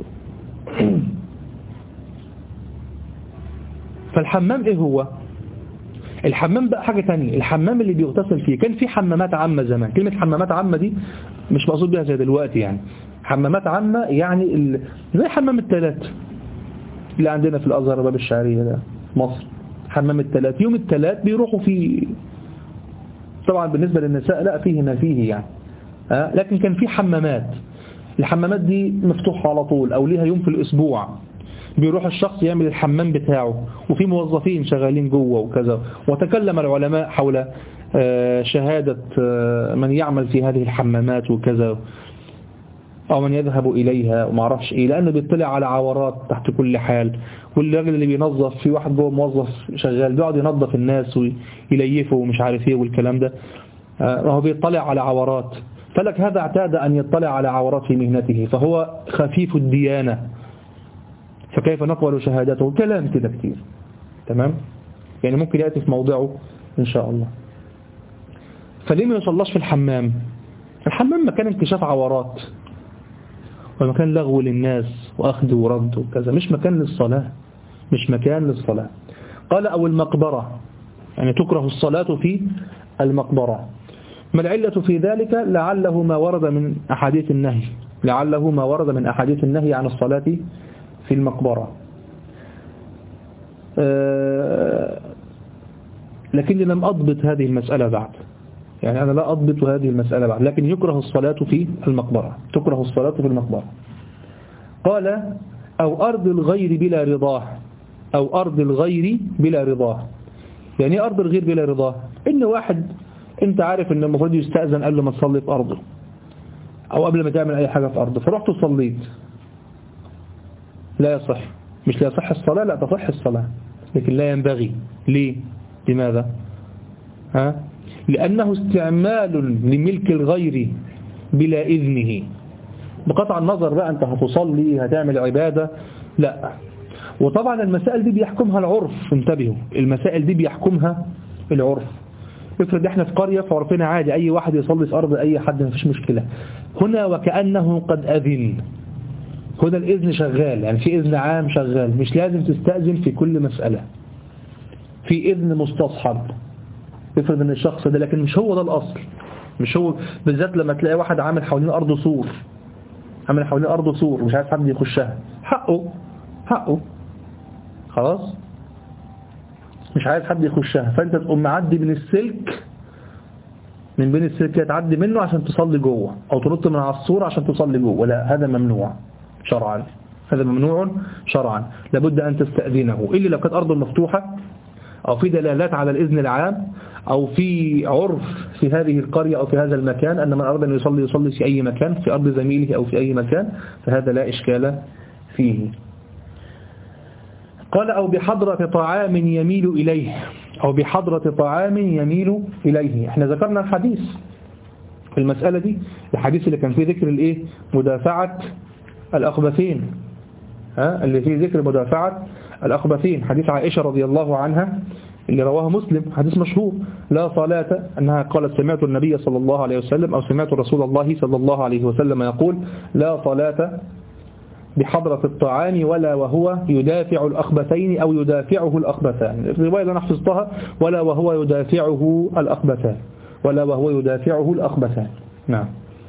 فالحمام إيه هو؟ الحمام بقى حاجة تانية. الحمام اللي بيغتسل فيه، كان في حمامات عامة زمان. كلمة حمامات عامة دي مش مقصود بها زي دلوقتي، يعني حمامات عامة يعني ال... زي حمام التلات اللي عندنا في الأزهر باب الشعرية ده مصر. حمام التلات يوم التلات بيروحوا فيه، طبعا بالنسبة للنساء لا فيه ما فيه يعني أه؟ لكن كان في حمامات. الحمامات دي مفتوحة على طول أو ليها يوم في الأسبوع بيروح الشخص يعمل الحمام بتاعه، وفي موظفين شغالين جوه وكذا. وتكلم العلماء حول شهادة من يعمل في هذه الحمامات وكذا، أو من يذهب إليها وما عرفش إيه، لأنه بيطلع على عورات تحت كل حال. والراجل اللي بينظف، في واحد جوه موظف شغال بيقعد ينظف الناس ويليفه ومش عارف إيه والكلام ده، وهو بيطلع على عورات. فلك هذا اعتاد أن يطلع على عورات في مهنته، فهو خفيف الديانة، فكيف نقبل شهادته؟ كلام كده كتير. تمام؟ يعني ممكن يأتي في موضعه إن شاء الله. فليه ما يصلاش في الحمام؟ الحمام مكان انكشاف عورات ومكان لغو للناس وأخذ ورد وكذا، مش مكان للصلاة، مش مكان للصلاة. قال أو المقبرة، يعني تكره الصلاة في المقبرة. ما العلة في ذلك؟ لعله ما ورد من أحاديث النهي، لعله ما ورد من أحاديث النهي عن الصلاة في المقبرة. أه لكني لم أضبط هذه المسألة بعد، يعني أنا لا أضبط هذه المسألة بعد، لكن يكره الصلاة في المقبرة، تكره الصلاة في المقبرة. قال أو أرض الغير بلا رضاه، أو أرض الغير بلا رضاه. يعني أرض الغير بلا رضاه، إن واحد أنت عارف إن المفروض يستأذن قبل ما تصلي في أرضه أو قبل ما تعمل أي حاجة في أرضه، فرحت وصليت، لا يصح. مش لا يصح الصلاة، لا تصح الصلاة، لكن لا ينبغي. ليه؟ لماذا؟ ها؟ لأنه استعمال لملك الغير بلا إذنه. بقطع النظر بقى أنت هتصلي هتعمل عبادة، لا. وطبعا المسائل دي بيحكمها العرف، انتبهوا، المسائل دي بيحكمها العرف. افرض احنا في قرية فعرفنا عادي أي واحد يصلي في أرض أي حد مفيش مشكلة. هنا وكأنه قد أذن، هنا الإذن شغال، يعني في إذن عام شغال، مش لازم تستأذن في كل مسألة، في إذن مستصحب. افرض ان الشخص ده، لكن مش هو ده الأصل، مش هو بالذات لما تلاقي واحد عامل حوالين أرضه سور، عامل حوالين أرضه سور مش عايز حد يخشها، حقه حقه خلاص، مش عايز حد يخشها، فأنت تقوم معدي من السلك، من بين السلك تعدي منه عشان تصلي جوه، أو تنط من على السور عشان تصلي جوه، لا، هذا ممنوع شرعا، هذا ممنوع شرعا، لابد أن تستأذنه. إلا لو كانت أرض مفتوحة أو في دلالات على الإذن العام أو في عرف في هذه القرية أو في هذا المكان أن من أراد أن يصلي يصلي في أي مكان، في أرض زميله أو في أي مكان، فهذا لا إشكال فيه. قال أو بحضرة طعام يميل إليه، أو بحضرة طعام يميل إليه. احنا ذكرنا الحديث في المسألة دي، الحديث اللي كان فيه ذكر الإيه؟ مدافعة الأخبثين، ها؟ اللي فيه ذكر مدافعة الأخبثين، حديث عائشة رضي الله عنها اللي رواه مسلم، حديث مشهور، لا صلاة، أنها قالت سمعت النبي صلى الله عليه وسلم أو سمعت رسول الله صلى الله عليه وسلم يقول لا صلاة بحضرة الطعام ولا وهو يدافع الأخبثين أو يدافعه الأخبثان. الرواية اللي أنا حفظتها ولا وهو يدافعه الأخبثان، ولا وهو يدافعه الأخبثان. نعم.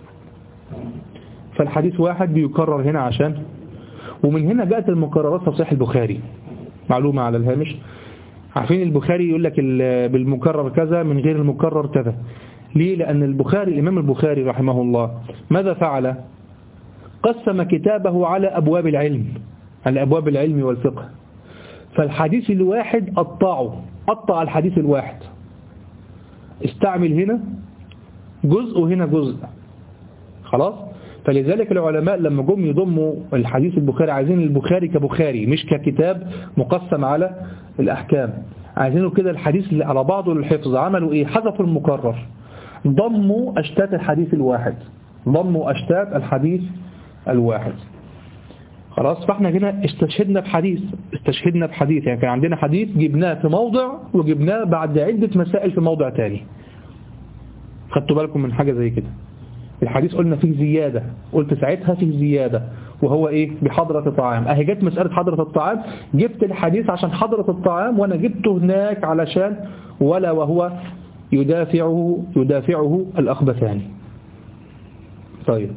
فالحديث واحد بيكرر هنا عشان، ومن هنا جاءت المكررات في صحيح البخاري. معلومة على الهامش، عارفين البخاري يقول لك بالمكرر كذا من غير المكرر كذا. ليه؟ لأن البخاري الإمام البخاري رحمه الله ماذا فعل؟ قسم كتابه على أبواب العلم، على أبواب العلم والفقه. فالحديث الواحد قطعه، قطع الحديث الواحد، استعمل هنا جزء وهنا جزء، خلاص. فلذلك العلماء لما جم يضموا الحديث البخاري عايزين البخاري كبخاري مش ككتاب مقسم على الأحكام، عايزينه كده الحديث اللي على بعضه للحفظ، عملوا ايه؟ حذفوا المكرر، ضموا أشتات الحديث الواحد، ضموا أشتات الحديث الواحد. خلاص، فاحنا هنا استشهدنا بحديث استشهدنا بحديث يعني كان عندنا حديث جبناه في موضع وجبناه بعد عدة مسائل في موضع تاني. خدتوا بالكم من حاجة زي كده؟ الحديث قلنا فيه زيادة، قلت ساعتها فيه زيادة وهو ايه؟ بحضرة الطعام. اهي جت مسألة حضرة الطعام، جبت الحديث عشان حضرة الطعام، وانا جبته هناك علشان ولا وهو يدافعه يدافعه الأخبثان. طيب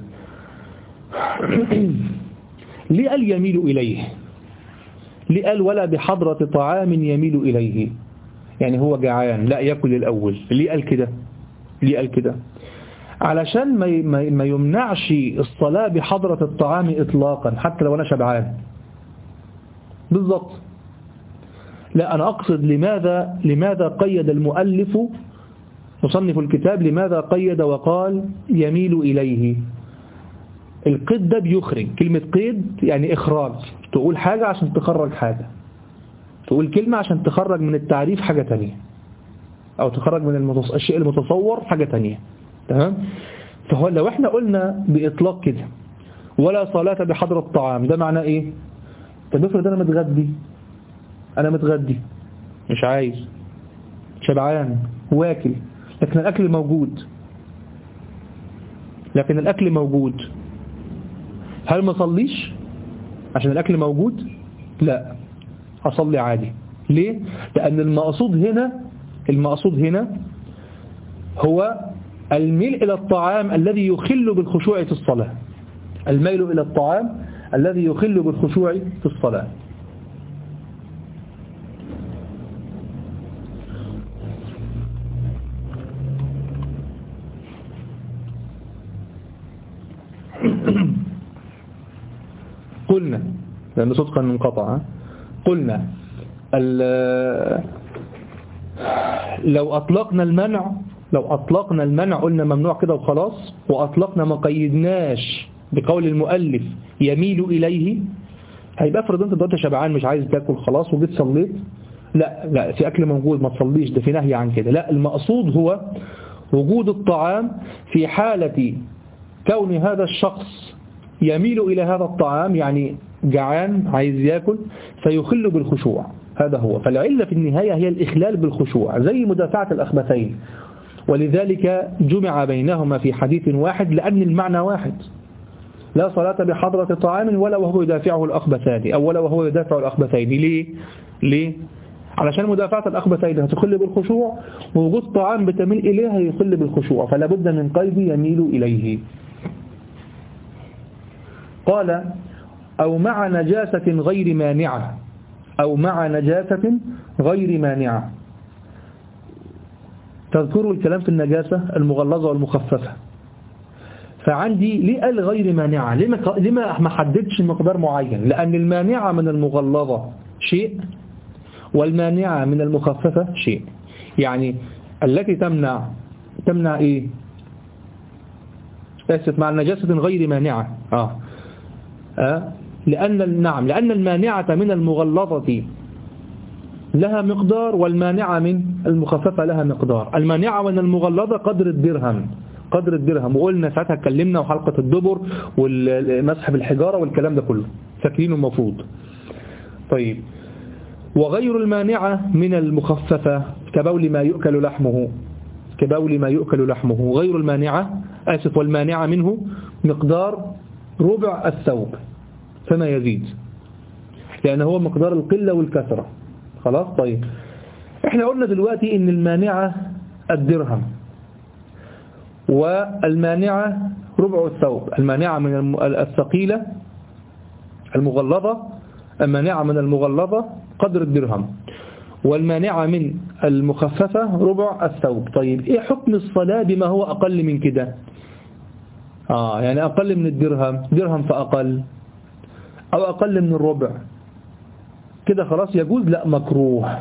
ليه قال يميل إليه؟ ليه قال ولا بحضرة طعام يميل إليه؟ يعني هو جعان لا يأكل الأول. ليه قال كده؟ ليه قال كده؟ علشان ما ما يمنعش الصلاة بحضرة الطعام إطلاقا حتى لو أنا شبعان. بالضبط. لا، أنا أقصد لماذا لماذا قيد المؤلف مصنف الكتاب، لماذا قيد وقال يميل إليه؟ القيد ده بيخرج، كلمة قيد يعني إخراج، تقول حاجة عشان تخرج حاجة، تقول كلمة عشان تخرج من التعريف حاجة تانية، أو تخرج من المتص... الشيء المتصور حاجة تانية. تمام؟ فهو لو احنا قلنا بإطلاق كده ولا صلاة بحضرة الطعام، ده معناه إيه؟ طب افرض أنا متغدي أنا متغدي مش عايز، شبعان واكل، لكن الأكل موجود لكن الأكل موجود هل ما صليش عشان الأكل موجود؟ لا، أصلي عادي. ليه؟ لأن المقصود هنا المقصود هنا هو الميل إلى الطعام الذي يخل بالخشوع في الصلاة، الميل إلى الطعام الذي يخل بالخشوع في الصلاة. قلنا لأن صدقا منقطع قلنا لو أطلقنا المنع لو أطلقنا المنع قلنا ممنوع كده وخلاص، وأطلقنا ما قيدناش بقول المؤلف يميل إليه، هيبقى افرض انت دلوقتي شبعان مش عايز تاكل خلاص وجيت صليت، لا لا في أكل موجود ما تصليش، ده في نهي عن كده. لا، المقصود هو وجود الطعام في حالة كون هذا الشخص يميل إلى هذا الطعام، يعني جعان عايز ياكل فيخل بالخشوع، هذا هو. فالعلة في النهاية هي الإخلال بالخشوع زي مدافعة الأخبثين، ولذلك جمع بينهما في حديث واحد لأن المعنى واحد. لا صلاة بحضرة طعام ولا وهو يدافعه الأخبثان، أو ولا وهو يدافع الأخبثين. ليه؟ ليه؟ علشان مدافعة الأخبثين هتخل بالخشوع، ووجود طعام بتميل إليه هيخل بالخشوع، فلا بد من قيد يميل إليه. قال أو مع نجاسة غير مانعة أو مع نجاسة غير مانعة. تذكروا الكلام في النجاسة المغلظة والمخففة. فعندي ليه قال غير مانعة؟ لما ما حددش مقدار معين؟ لأن المانعة من المغلظة شيء والمانعة من المخففة شيء. يعني التي تمنع تمنع إيه؟ أسف، مع نجاسة غير مانعة آه. آه. لأن نعم لأن المانعة من المغلظة لها مقدار، والمانعة من المخففة لها مقدار. المانعة من المغلظة قدر الدرهم قدر الدرهم وقلنا ساعتها اتكلمنا، وحلقة الدبر والمسح بالحجارة والكلام ده كله فاكرينه المفروض. طيب، وغير المانعة من المخففة كبول ما يؤكل لحمه كبول ما يؤكل لحمه غير المانعة آسف والمانعة منه مقدار ربع الثوب فما يزيد، لأن هو مقدار القلة والكثرة. خلاص. طيب، احنا قلنا دلوقتي ان المانعة الدرهم والمانعة ربع الثوب. المانعة من الثقيلة المغلظة المانعة من المغلظة قدر الدرهم، والمانعة من المخففة ربع الثوب. طيب، ايه حكم الصلاة بما هو أقل من كده؟ آه يعني أقل من الدرهم، درهم فأقل، أو أقل من الربع كده خلاص يجوز؟ لا، مكروه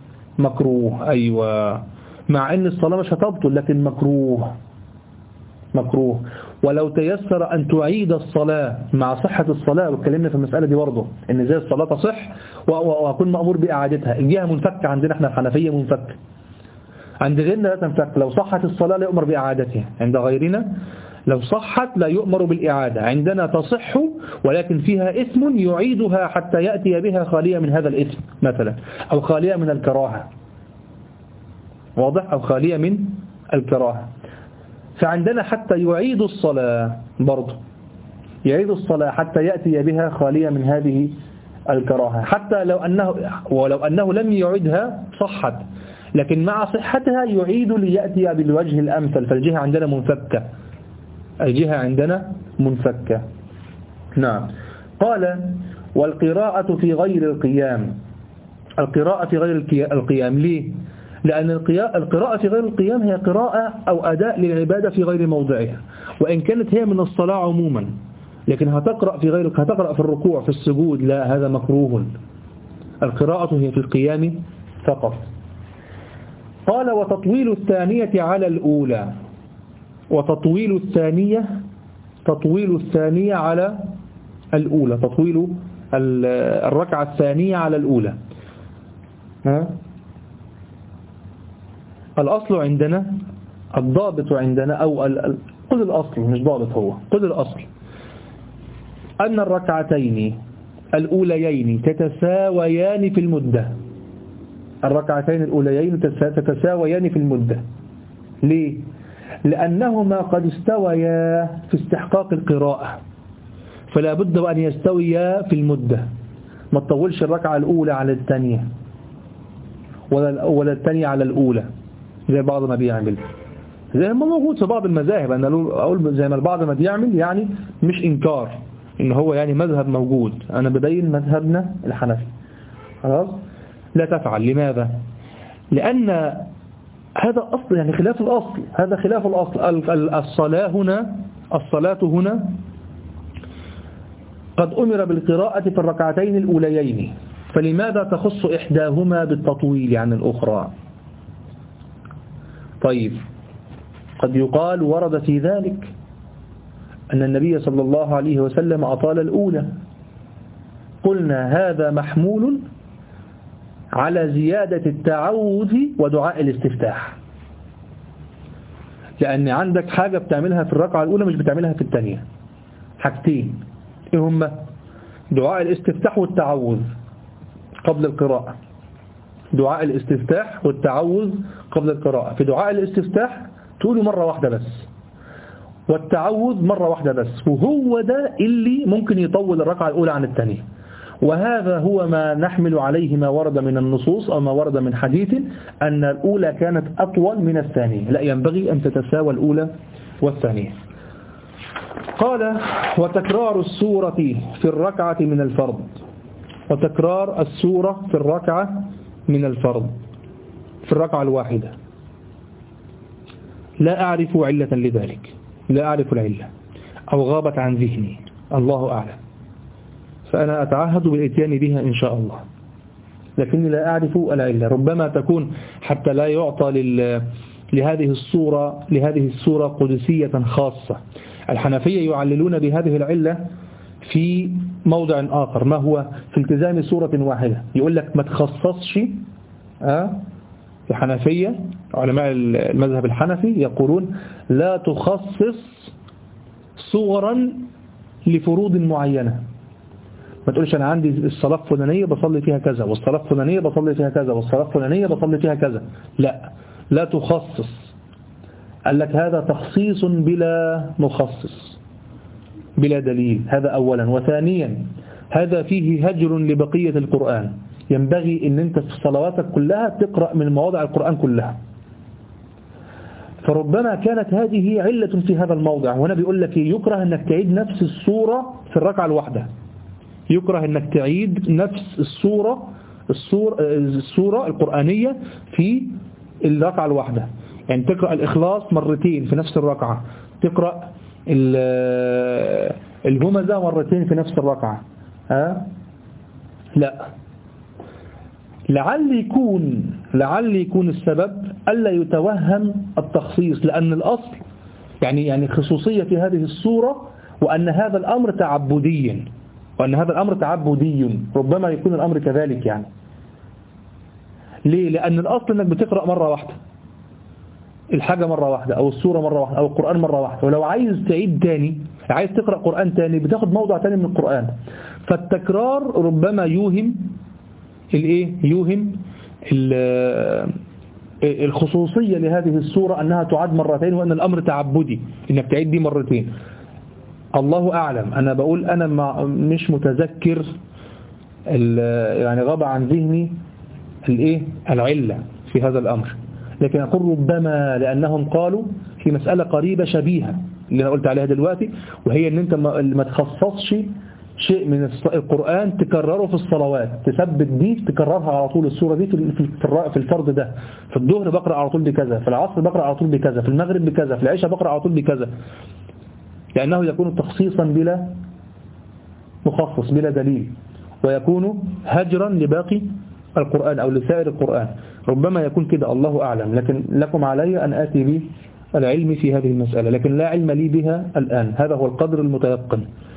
مكروه أيوة، مع أن الصلاة مش هتبطل لكن مكروه. مكروه. ولو تيسر أن تعيد الصلاة مع صحة الصلاة، واتكلمنا في المسألة دي برضه إن زي الصلاة تصح وأكون مأمور بإعادتها. الجهة منفكة عندنا احنا الحنفية منفكة، عند غيرنا لا تنفك. لو صحت الصلاة لا يؤمر بإعادتها، عند غيرنا لو صحت لا يؤمر بالإعادة. عندنا تصح ولكن فيها إثم يعيدها حتى يأتي بها خالية من هذا الإثم مثلا، أو خالية من الكراهة، واضح، أو خالية من الكراهة. فعندنا حتى يعيد الصلاة برضه، يعيد الصلاة حتى يأتي بها خالية من هذه الكراهة، حتى لو أنه ولو أنه لم يعيدها صحت، لكن مع صحتها يعيد ليأتي بالوجه الأمثل. فالجهة عندنا منفكة، الجهة عندنا منفكة. نعم. قال والقراءة في غير القيام. القراءة في غير القيام ليه؟ لأن القراءة في غير القيام هي قراءة أو أداء للعبادة في غير موضعها، وإن كانت هي من الصلاة عموما، لكن هتقرأ في غير هتقرأ في الركوع في السجود، لا، هذا مكروه. القراءة هي في القيام فقط. قال وتطويل الثانية على الأولى. وتطويل الثانية تطويل الثانية على الأولى، تطويل الركعة الثانية على الأولى. ها؟ الأصل عندنا، الضابط عندنا، أو قل الأصل مش ضابط، هو قل الأصل أن الركعتين الأوليين تتساويان في المدة. الركعتين الأوليين تتساويان في المدة. ليه؟ لأنهما قد استويا في استحقاق القراءة، فلا بد أن يستويا في المدة. ما تطولش الركعة الأولى على الثانية ولا الثانية على الأولى زي بعض ما بيعمل، زي ما موجود في بعض المذاهب. أنا أقول زي ما البعض ما بيعمل، يعني مش إنكار إن هو يعني مذهب موجود، أنا بدين مذهبنا الحنفي. خلاص، لا تفعل. لماذا؟ لأن هذا أصل، يعني خلاف الأصل، هذا خلاف الأصل. الصلاة هنا الصلاة هنا قد أمر بالقراءة في الركعتين الأوليين، فلماذا تخص إحداهما بالتطويل عن الأخرى؟ طيب، قد يقال ورد في ذلك أن النبي صلى الله عليه وسلم أطال الأولى. قلنا هذا محمول على زيادة التعوذ ودعاء الاستفتاح، لأن عندك حاجة بتعملها في الركعة الأولى مش بتعملها في الثانية. حاجتين، إيه هما؟ دعاء الاستفتاح والتعوذ قبل القراءة. دعاء الاستفتاح والتعوذ قبل القراءة. في دعاء الاستفتاح تقوله مرة واحدة بس، والتعوذ مرة واحدة بس، وهو ده اللي ممكن يطول الركعة الأولى عن الثانية. وهذا هو ما نحمل عليه ما ورد من النصوص أو ما ورد من حديث أن الأولى كانت أطول من الثانية. لا، ينبغي أن تتساوى الأولى والثانية. قال وتكرار السورة في الركعة من الفرض. وتكرار السورة في الركعة من الفرض، في الركعة الواحدة. لا أعرف علة لذلك، لا أعرف العلة، أو غابت عن ذهني، الله أعلم. فأنا أتعهد بالإتيان بها إن شاء الله، لكني لا أعرف العلة. ربما تكون حتى لا يعطى لهذه الصورة لهذه الصورة قدسية خاصة. الحنفية يعللون بهذه العلة في موضع آخر، ما هو في التزام سورة واحدة. يقول لك ما تخصصش. أه؟ الحنفية علماء المذهب الحنفي يقولون لا تخصص صورا لفروض معينة. ما تقولش أنا عندي الصلاة الفلانية بصلي فيها كذا، والصلاة الفلانية بصلي فيها كذا، والصلاة الفلانية بصلي فيها كذا. لا، لا تخصص. قال لك هذا تخصيص بلا مخصص، بلا دليل. هذا أولا. وثانيا هذا فيه هجر لبقية القرآن. ينبغي أن أنت في صلواتك كلها تقرأ من مواضع القرآن كلها. فربما كانت هذه علة في هذا الموضع. وهنا بيقول لك يكره أنك تعيد نفس السورة في الركعة الواحدة. يكره أنك تعيد نفس السورة السورة, السورة القرآنية في الركعة الواحدة. يعني تقرأ الإخلاص مرتين في نفس الركعة، تقرأ الهمزة مرتين في نفس الركعة. ها؟ لا، لعل يكون لعل يكون السبب ألا يتوهم التخصيص، لأن الأصل يعني يعني خصوصية في هذه الصورة، وأن هذا الأمر تعبدي، وأن هذا الأمر تعبدي، ربما يكون الأمر كذلك يعني. ليه؟ لأن الأصل أنك بتقرأ مرة واحدة الحاجة مرة واحدة، أو السورة مرة واحدة، أو القرآن مرة واحدة، ولو عايز تعيد تاني، عايز تقرأ قرآن تاني، بتاخد موضع تاني من القرآن. فالتكرار ربما يوهم الايه يوهم الخصوصية لهذه السورة أنها تعاد مرتين، وأن الأمر تعبدي إنك تعيد دي مرتين. الله أعلم، أنا بقول أنا مش متذكر، يعني غاب عن ذهني الايه العلة في هذا الأمر، لكن أقول ربما لأنهم قالوا في مسألة قريبة شبيهة اللي أنا قلت عليها دلوقتي، وهي أن أنت ما تخصصش شيء من القرآن تكرره في الصلوات، تثبت دي تكررها على طول، السورة دي في الفرض ده، في الظهر بقرأ على طول بكذا، في العصر بقرأ على طول بكذا، في المغرب بكذا، في العشاء بقرأ على طول بكذا، لأنه يكون تخصيصا بلا مخصص بلا دليل، ويكون هجرا لباقي القرآن أو لسائر القرآن. ربما يكون كده، الله أعلم، لكن لكم علي أن آتي به العلم في هذه المسألة، لكن لا علم لي بها الآن، هذا هو القدر المتيقن.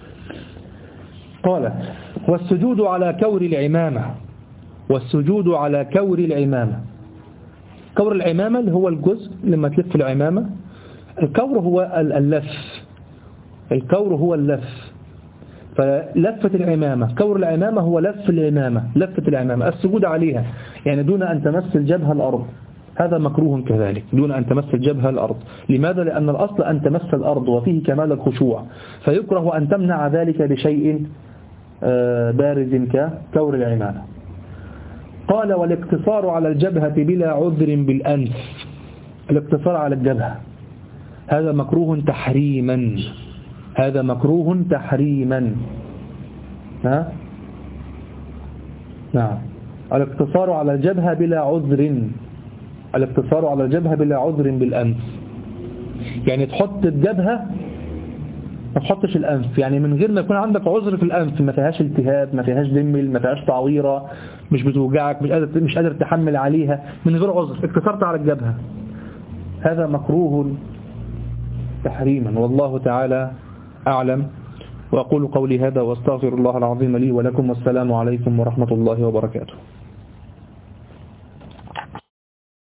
قال والسجود على كور العمامة، والسجود على كور العمامة. كور العمامة اللي هو الجزء لما تلف العمامة، الكور هو اللف، الكور هو اللف، فلفة العمامة، كور العمامة هو لف العمامة، لفة العمامة، السجود عليها يعني دون أن تمس الجبهة الأرض، هذا مكروه كذلك، دون أن تمس الجبهة الأرض. لماذا؟ لأن الأصل أن تمس الأرض وفيه كمال الخشوع، فيكره أن تمنع ذلك بشيء بارز ككور العمامة. قال والاقتصار على الجبهة بلا عذر بالأنف، الاقتصار على الجبهة هذا مكروه تحريما، هذا مكروه تحريما. ها؟ نعم، الاقتصار على الجبهة بلا عذر، الاقتصار على الجبهة بلا عذر بالأنف، يعني تحط الجبهة ما تحطش الأنف، يعني من غير ما يكون عندك عذر في الأنف، ما فيهاش التهاب، ما فيهاش دمل، ما فيهاش تعويرة، مش بتوجعك، مش قادر مش قادر تحمل عليها، من غير عذر اقتصرت على الجبهة، هذا مكروه تحريما، والله تعالى أعلم. وأقول قولي هذا واستغفر الله العظيم لي ولكم، والسلام عليكم ورحمة الله وبركاته.